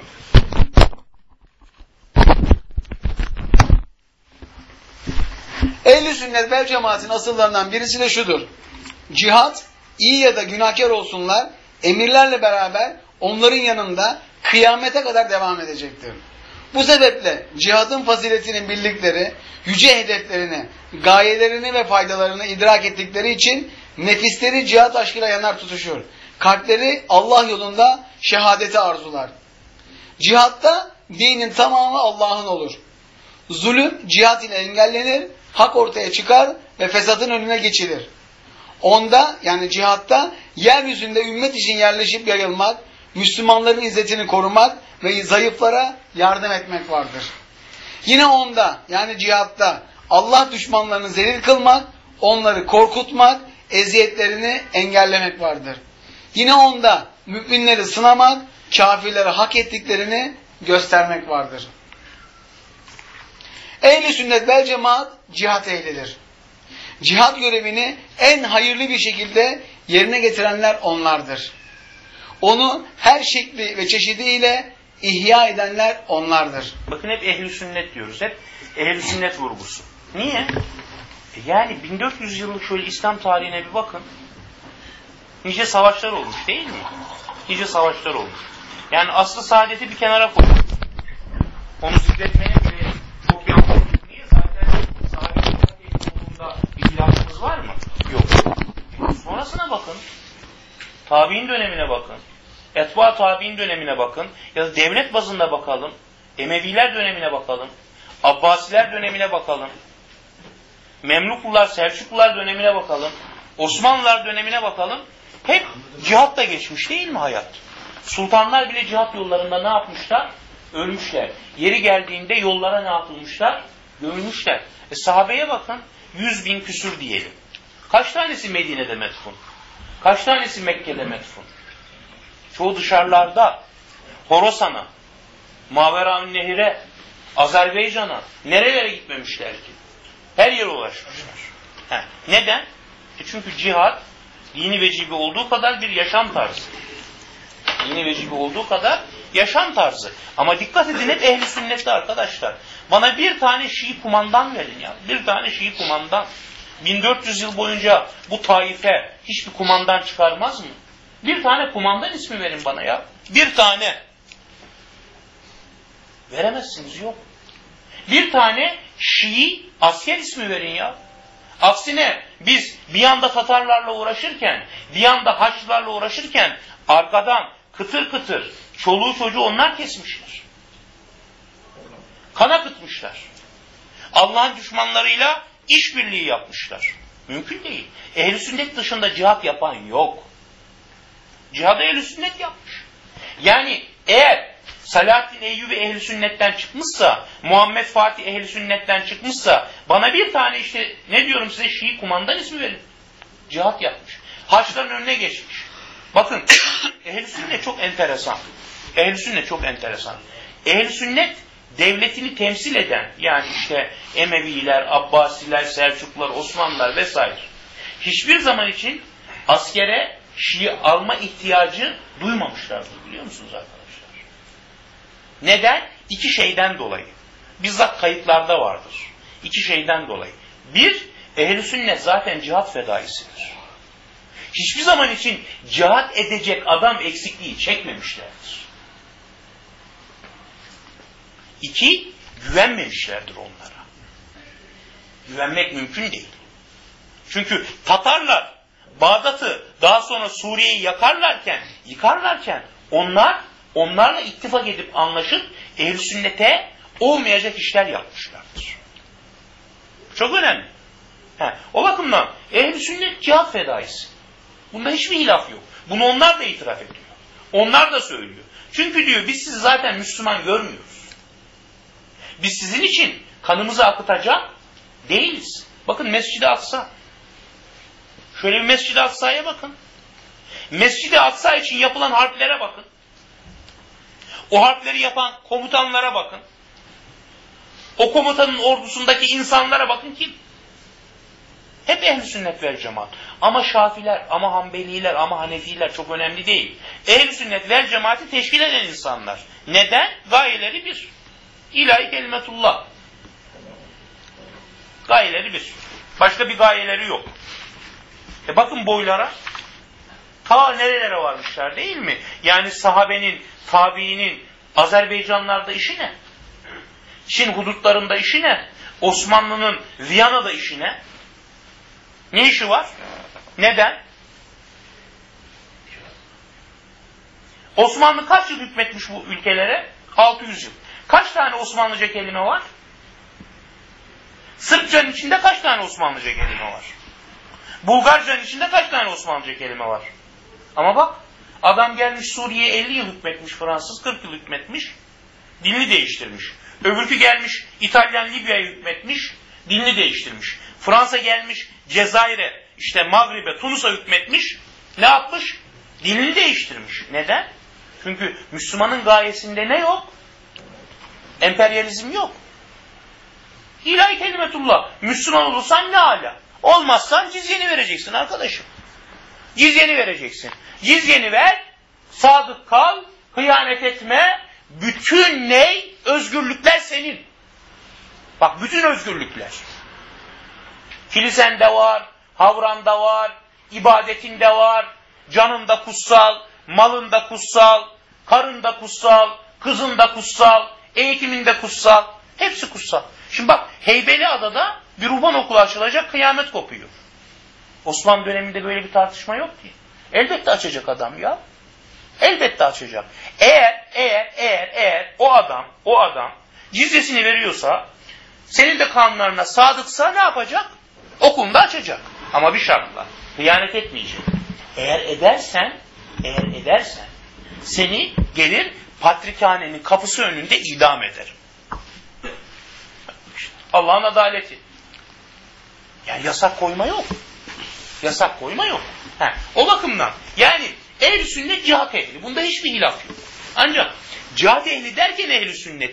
Ehl-i sünnet vel cemaatin asıllarından birisi de şudur. Cihat, iyi ya da günahkar olsunlar, emirlerle beraber onların yanında kıyamete kadar devam edecektir. Bu sebeple cihadın faziletinin bildikleri, yüce hedeflerini, gayelerini ve faydalarını idrak ettikleri için nefisleri cihat aşkıyla yanar tutuşur. Kalpleri Allah yolunda şehadeti arzular. Cihatta dinin tamamı Allah'ın olur. Zulüm cihat ile engellenir, hak ortaya çıkar ve fesatın önüne geçilir. Onda yani cihatta yeryüzünde ümmet için yerleşip yayılmak, Müslümanların izzetini korumak ve zayıflara yardım etmek vardır. Yine onda yani cihatta Allah düşmanlarını zelil kılmak, onları korkutmak, eziyetlerini engellemek vardır. Yine onda müminleri sınamak, kafirlere hak ettiklerini göstermek vardır. Ehl-i sünnet vel cemaat cihat ehlidir. Cihat görevini en hayırlı bir şekilde yerine getirenler onlardır. Onu her şekli ve çeşidiyle ihya edenler onlardır. Bakın hep ehl-i sünnet diyoruz. Hep ehl-i sünnet vurgusu. Niye? Yani 1400 yıllık şöyle İslam tarihine bir bakın. Nice savaşlar olmuş değil mi? Nice savaşlar olmuş. Yani aslı saadeti bir kenara koyun. Onu zikretmeye bile çok yanlış. Niye? Zaten sahabenin toplumunda bir hilafımız var mı? Yok. Sonrasına bakın. Tabi'in dönemine bakın. Etba tabi'in dönemine bakın. Ya da devlet bazında bakalım. Emeviler dönemine bakalım. Abbasiler dönemine bakalım. Memluklular, Selçuklular dönemine bakalım. Osmanlılar dönemine bakalım. Hep cihatla geçmiş değil mi hayat? Sultanlar bile cihat yollarında ne yapmışlar? Ölmüşler. Yeri geldiğinde yollara ne yapılmışlar? Gömülmüşler. Sahabeye bakın. 100.000 küsür diyelim. Kaç tanesi Medine'de metfun? Kaç tanesi Mekke'de metfun? Çoğu dışarılarda. Horasan'a, Mavera-ün Nehir'e, Azerbaycan'a, nerelere gitmemişler ki? Her yere ulaşmışlar. Neden? Çünkü cihat, dini vecibe olduğu kadar bir yaşam tarzı. Dini vecibe olduğu kadar yaşam tarzı. Ama dikkat edin hep ehl-i sünnette arkadaşlar. Bana bir tane Şii kumandan verin ya. Bir tane Şii kumandan. 1400 yıl boyunca bu taife hiçbir kumandan çıkarmaz mı? Bir tane kumandan ismi verin bana ya. Bir tane. Veremezsiniz, yok. Bir tane Şii asker ismi verin ya. Aksine biz bir yanda Tatarlarla uğraşırken, bir yanda Haçlılarla uğraşırken arkadan kıtır kıtır çoluğu çocuğu onlar kesmişler. Kan akıtmışlar. Allah'ın düşmanlarıyla işbirliği yapmışlar. Mümkün değil. Ehl-i sünnet dışında cihat yapan yok. Cihadı ehl-i sünnet yapmış. Yani eğer Salahaddin Eyyubi ehl-i sünnetten çıkmışsa, Muhammed Fatih ehl-i sünnetten çıkmışsa, bana bir tane işte ne diyorum size Şii kumandan ismi verin. Cihat yapmış. Haçların önüne geçmiş. Bakın ehl-i sünnet çok enteresan. Ehl-i sünnet çok enteresan. Ehl-i sünnet devletini temsil eden, yani işte Emeviler, Abbasiler, Selçuklular, Osmanlılar vesaire, hiçbir zaman için askere Şii alma ihtiyacı duymamışlardır, biliyor musunuz arkadaşlar? Neden? İki şeyden dolayı. Bizzat kayıtlarda vardır. İki şeyden dolayı. Bir, ehl-i sünnet zaten cihat fedaisidir. Hiçbir zaman için cihat edecek adam eksikliği çekmemişlerdir. İki, güvenmemişlerdir onlara. Güvenmek mümkün değil. Çünkü Tatarlar Bağdat'ı daha sonra Suriye'yi yıkarlarken onlarla ittifak edip anlaşıp ehl-i sünnete olmayacak işler yapmışlardır. Çok önemli. O bakımdan ehl-i sünnet cihat fedaisi. Bunda hiçbir hilaf yok. Bunu onlar da itiraf ediyor. Onlar da söylüyor. Çünkü diyor biz sizi zaten Müslüman görmüyoruz. Biz sizin için kanımızı akıtacak değiliz. Bakın Mescid-i Aksa. Şöyle bir Mescid-i Aksa'ya bakın. Mescid-i Aksa için yapılan harplere bakın. O harpleri yapan komutanlara bakın. O komutanın ordusundaki insanlara bakın kim? Hep ehl-i sünnet vel cemaat. Ama Şafiler, ama Hanbeliler, ama Hanefiler çok önemli değil. Ehl-i sünnet vel cemaati teşkil eden insanlar. Neden? Gayeleri bir. İlahi kelimetullah. Gayeleri bir. Başka bir gayeleri yok. Bakın boylara. Ta nerelere varmışlar değil mi? Yani sahabenin, tabiinin Azerbaycanlarda işi ne? Çin hudutlarında işi ne? Osmanlı'nın Viyana'da işi ne? Ne işi var? Neden? Osmanlı kaç yıl hükmetmiş bu ülkelere? 600 yıl. Kaç tane Osmanlıca kelime var? Sırpçanın içinde kaç tane Osmanlıca kelime var? Bulgarcanın içinde kaç tane Osmanlıca kelime var? Ama bak, adam gelmiş Suriye'ye 50 yıl hükmetmiş, Fransız 40 yıl hükmetmiş, dilini değiştirmiş. Öbürkü gelmiş İtalyan Libya'ya hükmetmiş, dilini değiştirmiş. Fransa gelmiş Cezayir'e, işte Mağrib'e, Tunus'a hükmetmiş, ne yapmış? Dilini değiştirmiş. Neden? Çünkü Müslümanın gayesinde ne yok? Emperyalizm yok. İlahi kelimetullah. Müslüman olursan ne âlâ. Olmazsan cizyeni vereceksin arkadaşım. Cizyeni vereceksin. Cizyeni ver, sadık kal, hıyanet etme, bütün özgürlükler senin. Bak, bütün özgürlükler. Kilisende var, havranda var, ibadetinde var, canında kutsal, malında kutsal, karında kutsal, kızında kutsal, eğitiminde kutsal, hepsi kutsal. Şimdi bak, Heybeliada'da bir ruhban okulu açılacak, kıyamet kopuyor. Osmanlı döneminde böyle bir tartışma yok ki. Elbette açacak adam ya. Elbette açacak. Eğer o adam cizyesini veriyorsa, senin de kanunlarına sadıksa ne yapacak? Okulunu da açacak. Ama bir şartla. Hıyanet etmeyecek. Eğer edersen seni gelir patrikhanenin kapısı önünde idam ederim. Allah'ın adaleti. Yani yasak koyma yok. Yasak koyma yok. O bakımdan yani ehl-i sünnet cihat ehli. Bunda hiçbir hilaf yok. Ancak cihat ehli derken ehl-i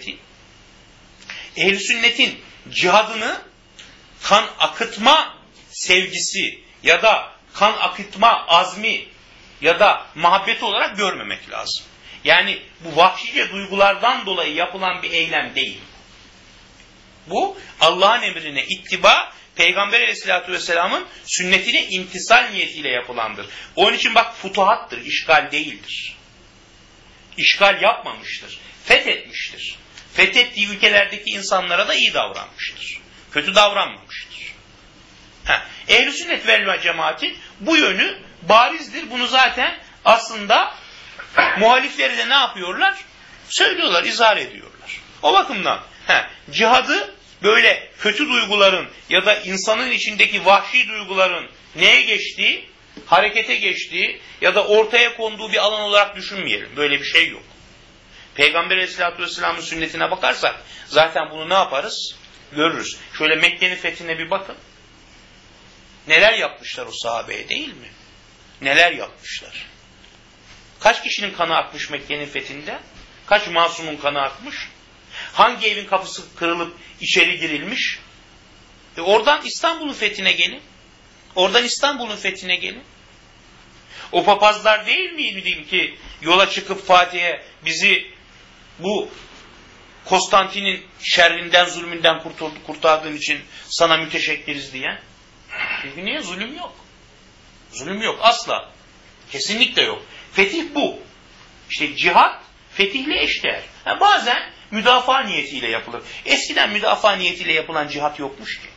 sünnetin cihadını kan akıtma sevgisi ya da kan akıtma azmi ya da muhabbeti olarak görmemek lazım. Yani bu vahşice duygulardan dolayı yapılan bir eylem değil. Bu Allah'ın emrine ittiba, Peygamber Aleyhisselatü Vesselam'ın sünnetine imtisal niyetiyle yapılandır. Onun için bak, futuhattır, işgal değildir. İşgal yapmamıştır, fethetmiştir. Fethettiği ülkelerdeki insanlara da iyi davranmıştır. Kötü davranmamıştır. Ehl-i sünnet vel cemaatin bu yönü barizdir. Bunu zaten aslında muhalifleri de ne yapıyorlar? Söylüyorlar, izah ediyorlar. O bakımdan cihadı böyle kötü duyguların ya da insanın içindeki vahşi duyguların neye geçtiği, harekete geçtiği ya da ortaya konduğu bir alan olarak düşünmeyelim. Böyle bir şey yok. Peygamber Aleyhisselatü Vesselam'ın sünnetine bakarsak zaten bunu ne yaparız? Görürüz. Şöyle Mekke'nin fethine bir bakın. Neler yapmışlar o sahabeye, değil mi? Neler yapmışlar? Kaç kişinin kanı akmış Mekke'nin fethinde? Kaç masumun kanı akmış? Hangi evin kapısı kırılıp içeri girilmiş? Oradan İstanbul'un fethine gelin. Oradan İstanbul'un fethine gelin. O papazlar değil miydi ki yola çıkıp Fatih'e bizi bu Konstantin'in şerrinden, zulmünden kurtardığın için sana müteşekkiriz diye? Çünkü niye? Zulüm yok. Zulüm yok asla. Kesinlikle yok. Fetih bu. İşte cihat fetihle eşdeğer. Bazen müdafaa niyetiyle yapılır. Eskiden müdafaa niyetiyle yapılan cihat yokmuş ki.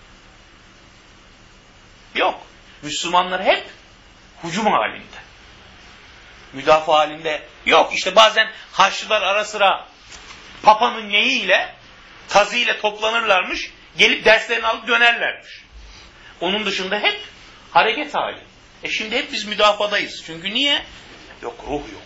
Yok. Müslümanlar hep hücum halinde. Müdafaa halinde yok. İşte bazen Haçlılar ara sıra Papa'nın yeğiyle, tazıyla toplanırlarmış, gelip derslerini alıp dönerlermiş. Onun dışında hep hareket hali. Şimdi hep biz müdafadayız. Çünkü niye? Yok, ruh yok.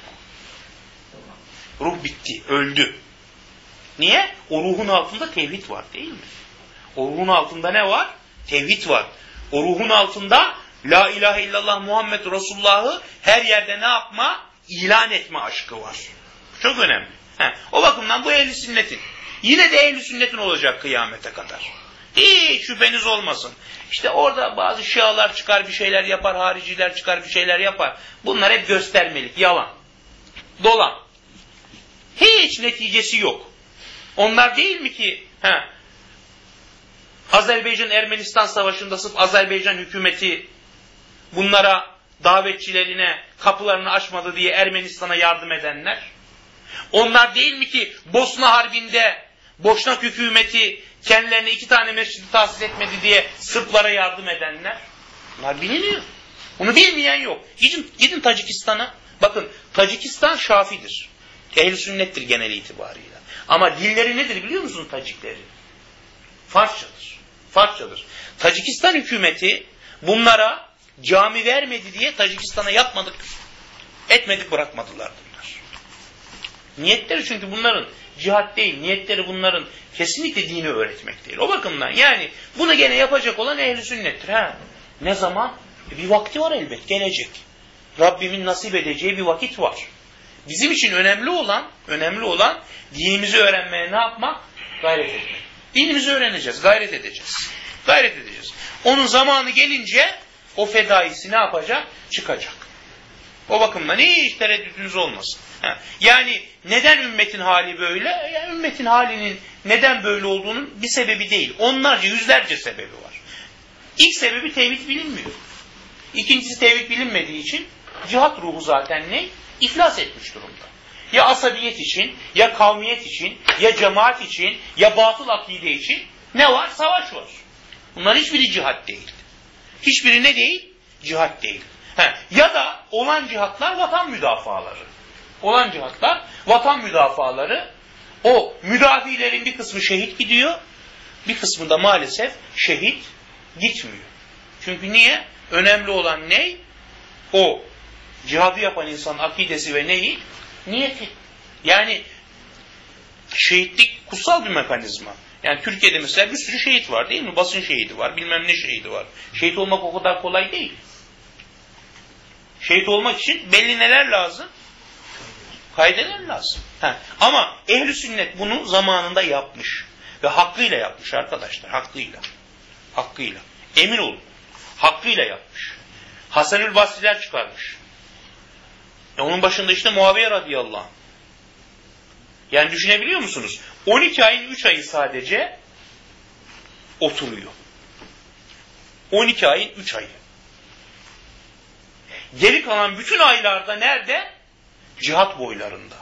Ruh bitti, öldü. Niye? O ruhun altında tevhid var, değil mi? O ruhun altında ne var? Tevhid var. O ruhun altında La ilahe illallah Muhammed Resulullah'ı her yerde ne yapma? İlan etme aşkı var. Çok önemli. O bakımdan bu ehl-i sünnetin. Yine de ehl-i sünnetin olacak kıyamete kadar. Hiç şüpheniz olmasın. İşte orada bazı şialar çıkar bir şeyler yapar, hariciler çıkar bir şeyler yapar. Bunlar hep göstermelik, yalan. Dolan. Hiç neticesi yok. Onlar değil mi ki Azerbaycan-Ermenistan savaşında sırf Azerbaycan hükümeti bunlara, davetçilerine kapılarını açmadı diye Ermenistan'a yardım edenler? Onlar değil mi ki Bosna Harbi'nde Boşnak hükümeti kendilerine 2 tane mescidi tahsis etmedi diye Sırplara yardım edenler. Bunlar biliniyor. Bunu bilmeyen yok. Gidin Tacikistan'a. Bakın Tacikistan Şafidir. Ehl-i sünnettir genel itibarıyla. Ama dilleri nedir biliyor musun Tacikleri? Farsçadır. Tacikistan hükümeti bunlara cami vermedi diye Tacikistan'a etmedik bırakmadılar bunlar. Niyetleri çünkü bunların cihat değil, niyetleri bunların kesinlikle dini öğretmek değil. O bakımdan yani bunu gene yapacak olan ehl-i sünnettir. Ne zaman? Bir vakti var elbet, gelecek. Rabbimin nasip edeceği bir vakit var. Bizim için önemli olan dinimizi öğrenmeye ne yapmak? Gayret etmek. Dinimizi öğreneceğiz, gayret edeceğiz. Onun zamanı gelince o fedaisi ne yapacak? Çıkacak. O bakımdan hiç tereddütünüz olmasın. Yani neden ümmetin hali böyle? Yani ümmetin halinin neden böyle olduğunun bir sebebi değil. Onlarca, yüzlerce sebebi var. İlk sebebi tevhid bilinmiyor. İkincisi tevhid bilinmediği için cihat ruhu zaten ne? İflas etmiş durumda. Ya asabiyet için, ya kavmiyet için, ya cemaat için, ya batıl akide için ne var? Savaş var. Bunların hiçbiri cihat değil. Hiçbiri ne değil? Cihat değil. Ya da olan cihatlar vatan müdafaları. O müdafilerin bir kısmı şehit gidiyor, bir kısmı da maalesef şehit gitmiyor. Çünkü niye? Önemli olan ne? O cihadı yapan insanın akidesi ve neyi? Niyeti. Yani şehitlik kutsal bir mekanizma. Yani Türkiye'de mesela bir sürü şehit var değil mi? Basın şehidi var, bilmem ne şehidi var. Şehit olmak o kadar kolay değil. Şehit olmak için belli neler lazım? Kaideler lazım. Ama ehl-i sünnet bunu zamanında yapmış. Ve hakkıyla yapmış arkadaşlar. Hakkıyla. Emin olun. Hakkıyla yapmış. Hasan-ül Basri'ler çıkarmış. Onun başında işte Muaviye radıyallahu anh. Yani düşünebiliyor musunuz? 12 ayın 3 ayı sadece oturuyor. 12 ayın 3 ayı. Geri kalan bütün aylarda nerede? Cihat boylarında.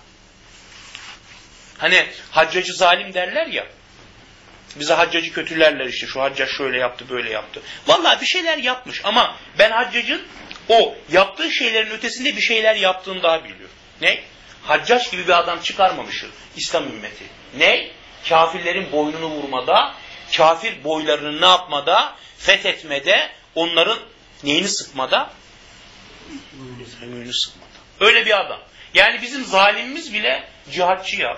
Hani haccacı zalim derler ya. Bize haccacı kötülerler işte. Şu haccac şöyle yaptı, böyle yaptı. Vallahi bir şeyler yapmış ama ben haccacın o yaptığı şeylerin ötesinde bir şeyler yaptığını daha biliyorum. Ne? Haccac gibi bir adam çıkarmamış İslam ümmeti. Ne? Kafirlerin boynunu vurmada, kafir boylarını ne yapmada, fethetmede, onların neyini sıkmada? Boynunu sıkmada. Öyle bir adam. Yani bizim zalimimiz bile cihatçı ya.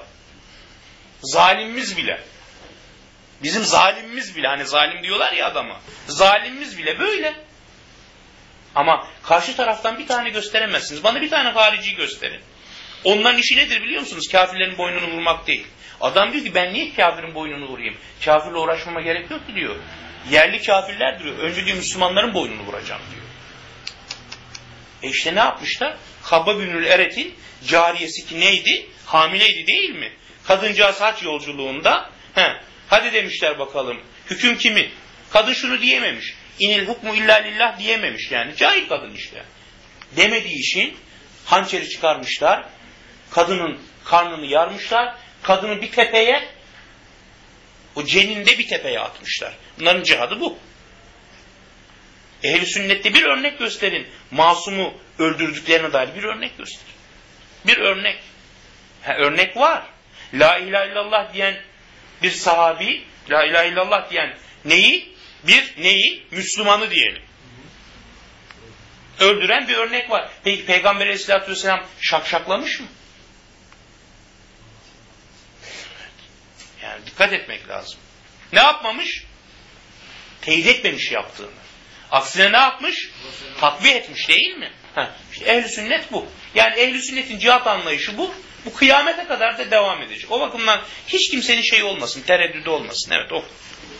Bizim zalimimiz bile, hani zalim diyorlar ya adama. Zalimimiz bile böyle. Ama karşı taraftan bir tane gösteremezsiniz. Bana bir tane harici gösterin. Onların işi nedir biliyor musunuz? Kafirlerin boynunu vurmak değil. Adam diyor ki ben niye kafirin boynunu vurayım? Kafirle uğraşmama gerek yok ki diyor. Yerli kafirler diyor. Önce diyor Müslümanların boynunu vuracağım diyor. İşte ne yapmışlar? Habab bin Eret'in cariyesi ki neydi? Hamileydi değil mi? Kadıncağız hac yolculuğunda hadi demişler bakalım. Hüküm kimin? Kadın şunu diyememiş. İnil hukmu illa lillah diyememiş yani. Cahil kadın işte. Demediği için hançeri çıkarmışlar. Kadının karnını yarmışlar. Kadını bir tepeye, o ceninde bir tepeye atmışlar. Bunların cihadı bu. Ehl-i sünnette bir örnek gösterin. Masumu öldürdüklerine dair bir örnek gösterin. Bir örnek. Örnek var. La ilahe illallah diyen bir sahabi, la ilahe illallah diyen neyi? Neyi? Müslümanı diyelim. Öldüren bir örnek var. Peki Peygamber Aleyhisselatü Vesselam şakşaklamış mı? Yani dikkat etmek lazım. Ne yapmamış? Teyit etmemiş yaptığını. Aksine ne yapmış? Takviye etmiş değil mi? İşte ehl-i sünnet bu. Yani ehl-i sünnetin cihat anlayışı bu. Bu kıyamete kadar da devam edecek. O bakımdan hiç kimsenin şeyi olmasın, tereddüdü olmasın. Evet o.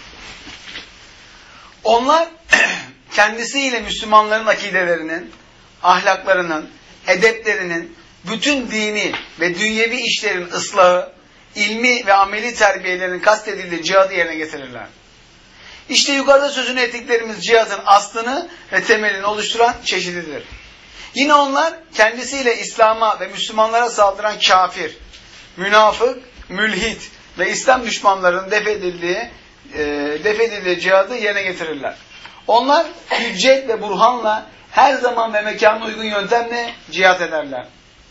Onlar kendisiyle Müslümanların akidelerinin, ahlaklarının, edeplerinin, bütün dini ve dünyevi işlerin ıslahı, ilmi ve ameli terbiyelerinin kastedildiği cihadı yerine getirirler. İşte yukarıda sözünü ettiklerimiz cihadın aslını ve temelini oluşturan çeşididir. Yine onlar kendisiyle İslam'a ve Müslümanlara saldıran kafir, münafık, mülhit, ve İslam düşmanlarının def edildiği cihadı yerine getirirler. Onlar hüccet ve burhanla her zaman ve mekana uygun yöntemle cihat ederler.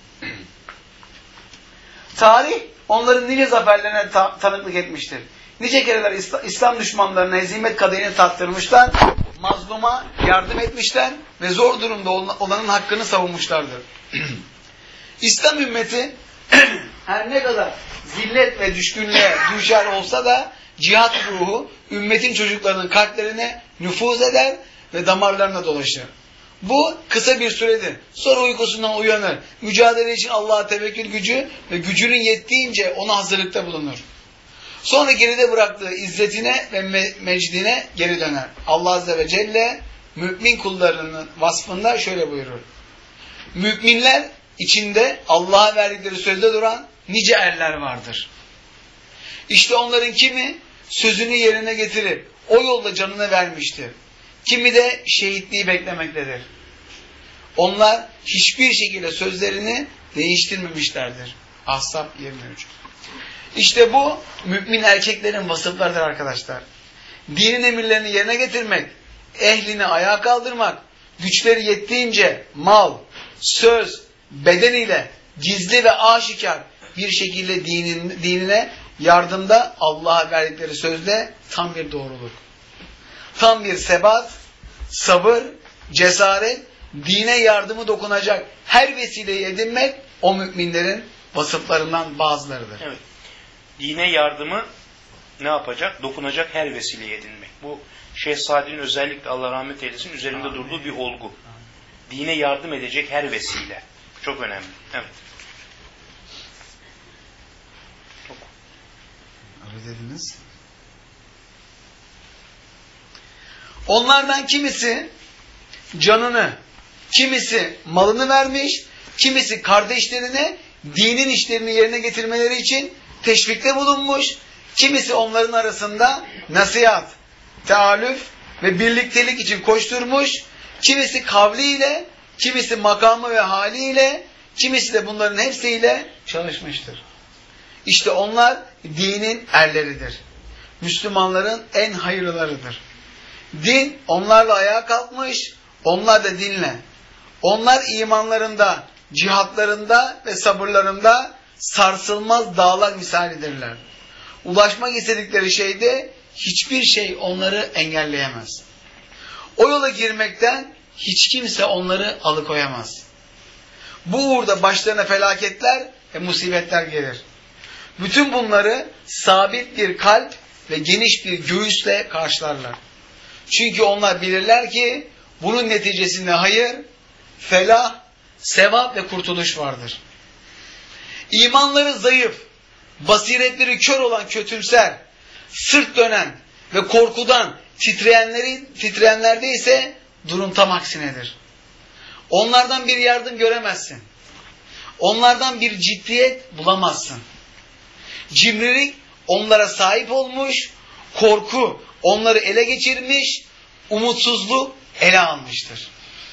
Tarih onların nice zaferlerine tanıklık etmiştir. Nice kereler İslam düşmanlarına hezimet kadehini tattırmışlar, mazluma yardım etmişler ve zor durumda olanın hakkını savunmuşlardır. İslam ümmeti her ne kadar zillet ve düşkünlüğe düşer olsa da cihat ruhu ümmetin çocuklarının kalplerine nüfuz eder ve damarlarına dolaşır. Bu kısa bir süredir. Sonra uykusundan uyanır. Mücadele için Allah'a tevekkül gücü ve gücünün yettiğince ona hazırlıkta bulunur. Sonra geride bıraktığı izzetine ve mecdine geri döner. Allah Azze ve Celle mümin kullarının vasfında şöyle buyurur. Müminler içinde Allah'a verdikleri sözde duran nice erler vardır. İşte onların kimi sözünü yerine getirip o yolda canını vermiştir. Kimi de şehitliği beklemektedir. Onlar hiçbir şekilde sözlerini değiştirmemişlerdir. Ahzab 23. İşte bu mümin erkeklerin vasıflarıdır arkadaşlar. Dinin emirlerini yerine getirmek, ehlini ayağa kaldırmak, güçleri yettiğince mal, söz, beden ile gizli ve aşikar bir şekilde dinine yardımda Allah'a verdikleri sözde tam bir doğruluk. Tam bir sebat, sabır, cesaret, dine yardımı dokunacak her vesileyi edinmek o müminlerin vasıflarından bazılarıdır. Evet. Dine yardımı ne yapacak? Dokunacak her vesileyi edinmek. Bu Şeyh Sadi'nin özellikle Allah rahmet eylesin üzerinde durduğu bir olgu. Dine yardım edecek her vesile. Çok önemli. Evet. Çok. Öyle dediniz. Onlardan kimisi canını, kimisi malını vermiş, kimisi kardeşlerine dinin işlerini yerine getirmeleri için teşvikte bulunmuş, kimisi onların arasında nasihat, tealüf ve birliktelik için koşturmuş, kimisi kavliyle, kimisi makamı ve haliyle, kimisi de bunların hepsiyle çalışmıştır. İşte onlar dinin erleridir. Müslümanların en hayırlılarıdır. Din onlarla ayağa kalkmış, onlar da dinle. Onlar imanlarında, cihatlarında ve sabırlarında sarsılmaz dağlar misalidirler. Ulaşmak istedikleri şeyde hiçbir şey onları engelleyemez. O yola girmekten hiç kimse onları alıkoyamaz. Bu uğurda başlarına felaketler ve musibetler gelir. Bütün bunları sabit bir kalp ve geniş bir göğüsle karşılarlar. Çünkü onlar bilirler ki bunun neticesinde hayır, felah, sevap ve kurtuluş vardır. İmanları zayıf, basiretleri kör olan kötümser, sırt dönen ve korkudan titreyenlerde ise durum tam aksinedir. Onlardan bir yardım göremezsin. Onlardan bir ciddiyet bulamazsın. Cimrilik onlara sahip olmuş, korku onları ele geçirmiş, umutsuzluk ele almıştır.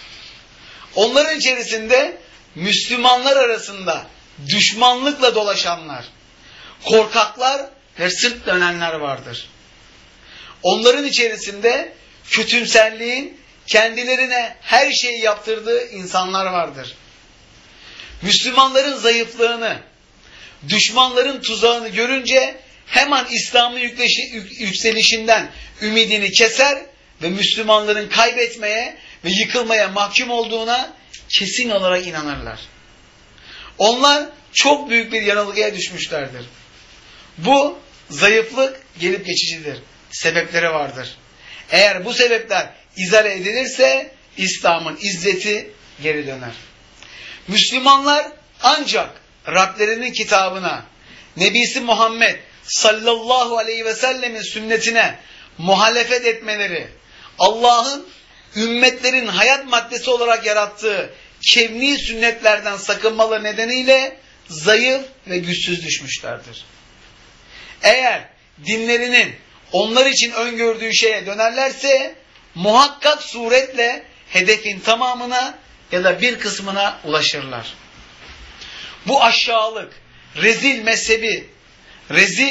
Onların içerisinde Müslümanlar arasında düşmanlıkla dolaşanlar, korkaklar ve sırt dönenler vardır. Onların içerisinde kötümserliğin kendilerine her şeyi yaptırdığı insanlar vardır. Müslümanların zayıflığını, düşmanların tuzağını görünce hemen İslam'ın yükselişinden ümidini keser ve Müslümanların kaybetmeye ve yıkılmaya mahkum olduğuna kesin olarak inanırlar. Onlar çok büyük bir yanılgıya düşmüşlerdir. Bu zayıflık gelip geçicidir. Sebepleri vardır. Eğer bu sebepler izale edilirse İslam'ın izzeti geri döner. Müslümanlar ancak Rablerinin kitabına, Nebisi Muhammed sallallahu aleyhi ve sellemin sünnetine muhalefet etmeleri, Allah'ın ümmetlerin hayat maddesi olarak yarattığı kevni sünnetlerden sakınmaları nedeniyle zayıf ve güçsüz düşmüşlerdir. Eğer dinlerinin onlar için öngördüğü şeye dönerlerse muhakkak suretle hedefin tamamına ya da bir kısmına ulaşırlar. Bu aşağılık, rezil mezhebi, rezil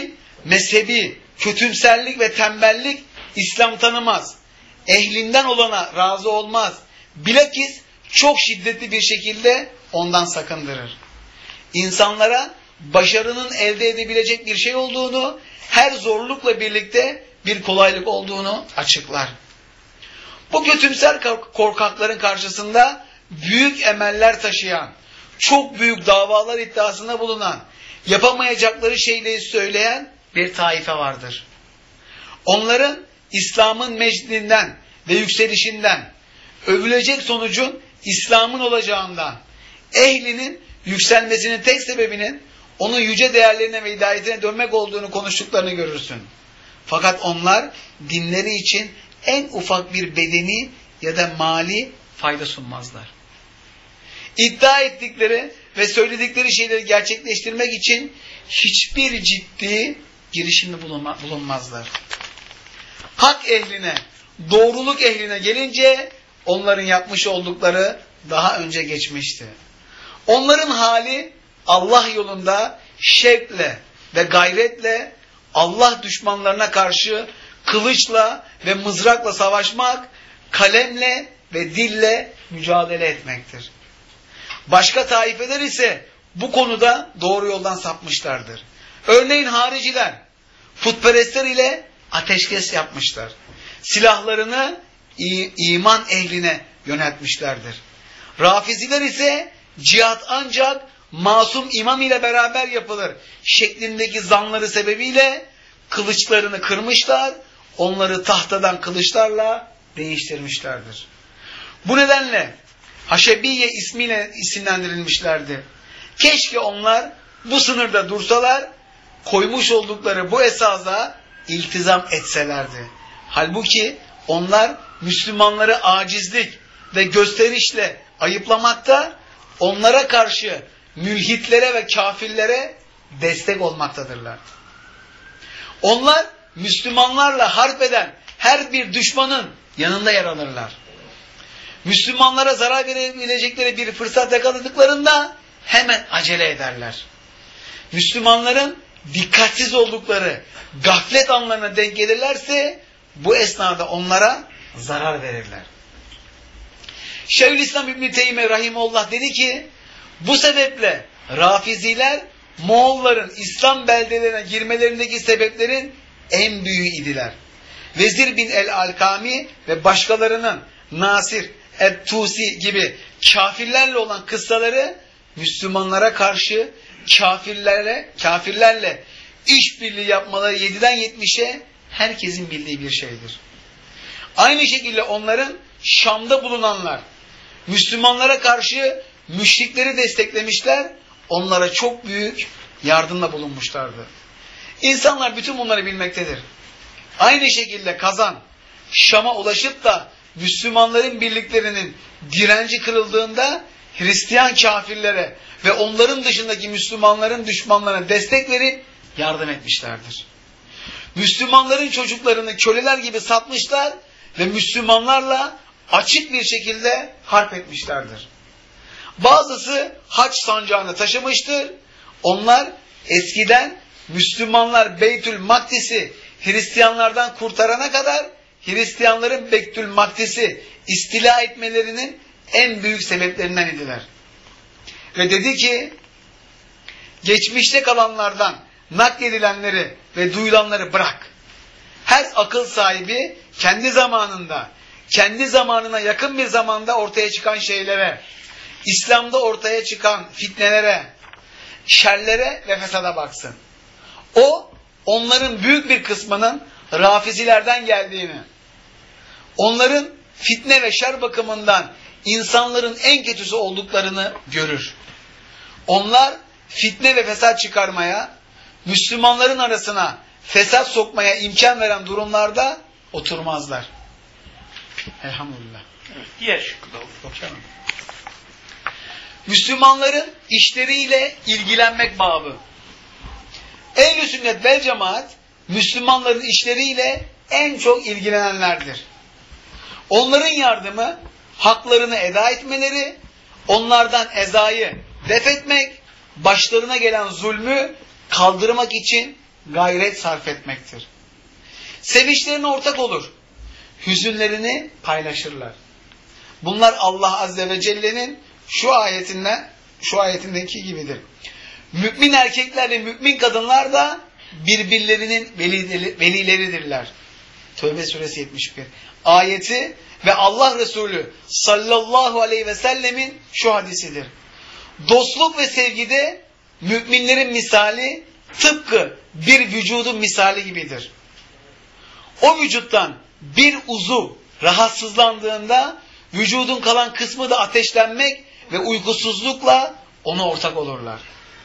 mezhebi, kötümserlik ve tembellik İslam tanımaz. Ehlinden olana razı olmaz. Bilakis çok şiddetli bir şekilde ondan sakındırır. İnsanlara başarının elde edebilecek bir şey olduğunu, her zorlukla birlikte bir kolaylık olduğunu açıklar. Bu kötümser korkakların karşısında büyük emeller taşıyan, çok büyük davalar iddiasında bulunan, yapamayacakları şeyleri söyleyen bir taife vardır. Onların İslam'ın mecdinden ve yükselişinden, övülecek sonucun İslam'ın olacağından, ehlinin yükselmesinin tek sebebinin onun yüce değerlerine ve hidayetine dönmek olduğunu konuştuklarını görürsün. Fakat onlar dinleri için en ufak bir bedeni ya da mali fayda sunmazlar. İddia ettikleri ve söyledikleri şeyleri gerçekleştirmek için hiçbir ciddi girişimde bulunmazlar. Hak ehline, doğruluk ehline gelince onların yapmış oldukları daha önce geçmişti. Onların hali Allah yolunda şevkle ve gayretle Allah düşmanlarına karşı kılıçla ve mızrakla savaşmak, kalemle ve dille mücadele etmektir. Başka taifeler ise bu konuda doğru yoldan sapmışlardır. Örneğin hariciler, putperestler ile ateşkes yapmışlar. Silahlarını iman ehline yöneltmişlerdir. Rafiziler ise cihat ancak masum imam ile beraber yapılır şeklindeki zanları sebebiyle kılıçlarını kırmışlar, onları tahtadan kılıçlarla değiştirmişlerdir. Bu nedenle Haşebiye ismiyle isimlendirilmişlerdi. Keşke onlar bu sınırda dursalar, koymuş oldukları bu esasa iltizam etselerdi. Halbuki onlar Müslümanları acizlik ve gösterişle ayıplamakta, onlara karşı mülhitlere ve kafirlere destek olmaktadırlar. Onlar Müslümanlarla harp eden her bir düşmanın yanında yer alırlar. Müslümanlara zarar verebilecekleri bir fırsat yakaladıklarında hemen acele ederler. Müslümanların dikkatsiz oldukları gaflet anlarına denk gelirlerse bu esnada onlara zarar verirler. Şeyhülislam İbn Teymiye rahimehullah dedi ki, bu sebeple Rafiziler Moğolların İslam beldelerine girmelerindeki sebeplerin en büyüğü idiler. Vezir bin el-Alkami ve başkalarının Nasir et-Tusi gibi kafirlerle olan kıssaları Müslümanlara karşı kafirlerle işbirliği yapmaları 7'den 70'e herkesin bildiği bir şeydir. Aynı şekilde onların Şam'da bulunanlar Müslümanlara karşı müşrikleri desteklemişler, onlara çok büyük yardımda bulunmuşlardı. İnsanlar bütün bunları bilmektedir. Aynı şekilde Kazan Şam'a ulaşıp da Müslümanların birliklerinin direnci kırıldığında Hristiyan kafirlere ve onların dışındaki Müslümanların düşmanlarına destek verip yardım etmişlerdir. Müslümanların çocuklarını köleler gibi satmışlar ve Müslümanlarla açık bir şekilde harp etmişlerdir. Bazısı haç sancağını taşımıştır. Onlar eskiden Müslümanlar Beytül Makdis'i Hristiyanlardan kurtarana kadar Hristiyanların Beytül Makdis'i istila etmelerinin en büyük sebeplerinden idiler. Ve dedi ki, geçmişte kalanlardan nakledilenleri ve duyulanları bırak. Her akıl sahibi kendi zamanına yakın bir zamanda ortaya çıkan şeylere, İslam'da ortaya çıkan fitnelere, şerlere ve fesada baksın. O, onların büyük bir kısmının Rafizilerden geldiğini, onların fitne ve şer bakımından insanların en kötüsü olduklarını görür. Onlar fitne ve fesat çıkarmaya, Müslümanların arasına fesat sokmaya imkan veren durumlarda oturmazlar. Elhamdülillah. Evet, diğer şıkkıda okuyalım. Müslümanların işleriyle ilgilenmek babı. Ehl-i sünnet vel cemaat Müslümanların işleriyle en çok ilgilenenlerdir. Onların yardımı, haklarını eda etmeleri, onlardan ezayı def etmek, başlarına gelen zulmü kaldırmak için gayret sarf etmektir. Sevinçlerine ortak olur. Hüzünlerini paylaşırlar. Bunlar Allah Azze ve Celle'nin şu ayetindeki gibidir. Mümin erkekler ve mümin kadınlar da birbirlerinin velileridirler. Tövbe suresi 71. Ayeti ve Allah Resulü sallallahu aleyhi ve sellemin şu hadisidir. Dostluk ve sevgide müminlerin misali tıpkı bir vücudun misali gibidir. O vücuttan bir uzuv rahatsızlandığında vücudun kalan kısmı da ateşlenmek ve uykusuzlukla ona ortak olurlar.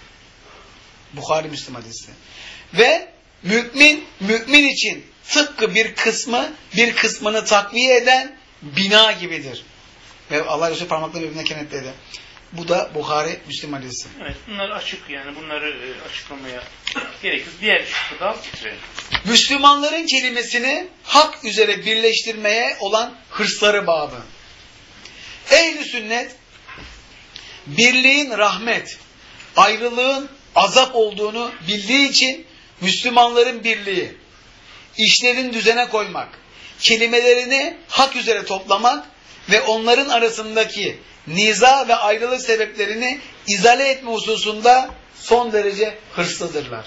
Bukhari Müslim hadisi. Ve mümin için tıpkı bir kısmını takviye eden bina gibidir. Ve Allah Resulü parmaklarını birbirine kenetledi. Bu da Bukhari Müslim hadisi. Evet, bunlar açık yani. Bunları açıklamaya gerek yok. Diğer şıkkı da bitirelim. Müslümanların kelimesini hak üzere birleştirmeye olan hırsları babı. Ehl-i sünnet birliğin rahmet, ayrılığın azap olduğunu bildiği için Müslümanların birliği, işlerini düzene koymak, kelimelerini hak üzere toplamak ve onların arasındaki niza ve ayrılık sebeplerini izale etme hususunda son derece hırslıdırlar.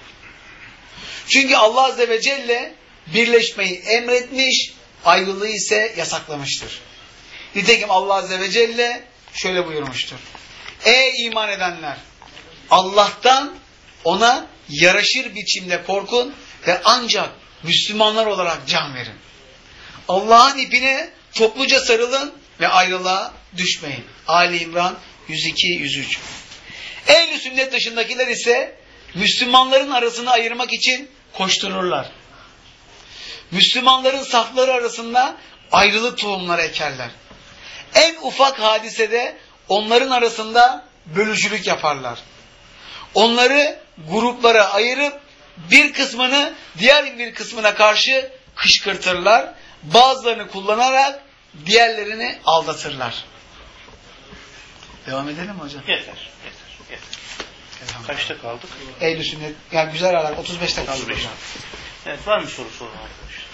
Çünkü Allah Azze ve Celle birleşmeyi emretmiş, ayrılığı ise yasaklamıştır. Nitekim Allah Azze ve Celle şöyle buyurmuştur. Ey iman edenler! Allah'tan ona yaraşır biçimde korkun ve ancak Müslümanlar olarak can verin. Allah'ın ipine topluca sarılın ve ayrılığa düşmeyin. Ali İmran 102-103. Ehl-i sünnet dışındakiler ise Müslümanların arasını ayırmak için koştururlar. Müslümanların safları arasında ayrılık tohumları ekerler. En ufak hadisede onların arasında bölücülük yaparlar. Onları gruplara ayırıp bir kısmını diğer bir kısmına karşı kışkırtırlar. Bazılarını kullanarak diğerlerini aldatırlar. Devam edelim mi hocam? Yeter. Kaçta kaldık? Ehl-i sünnet. Yani güzel aralar. 35'te kaldık hocam. Evet, var mı soru sorun arkadaşlar?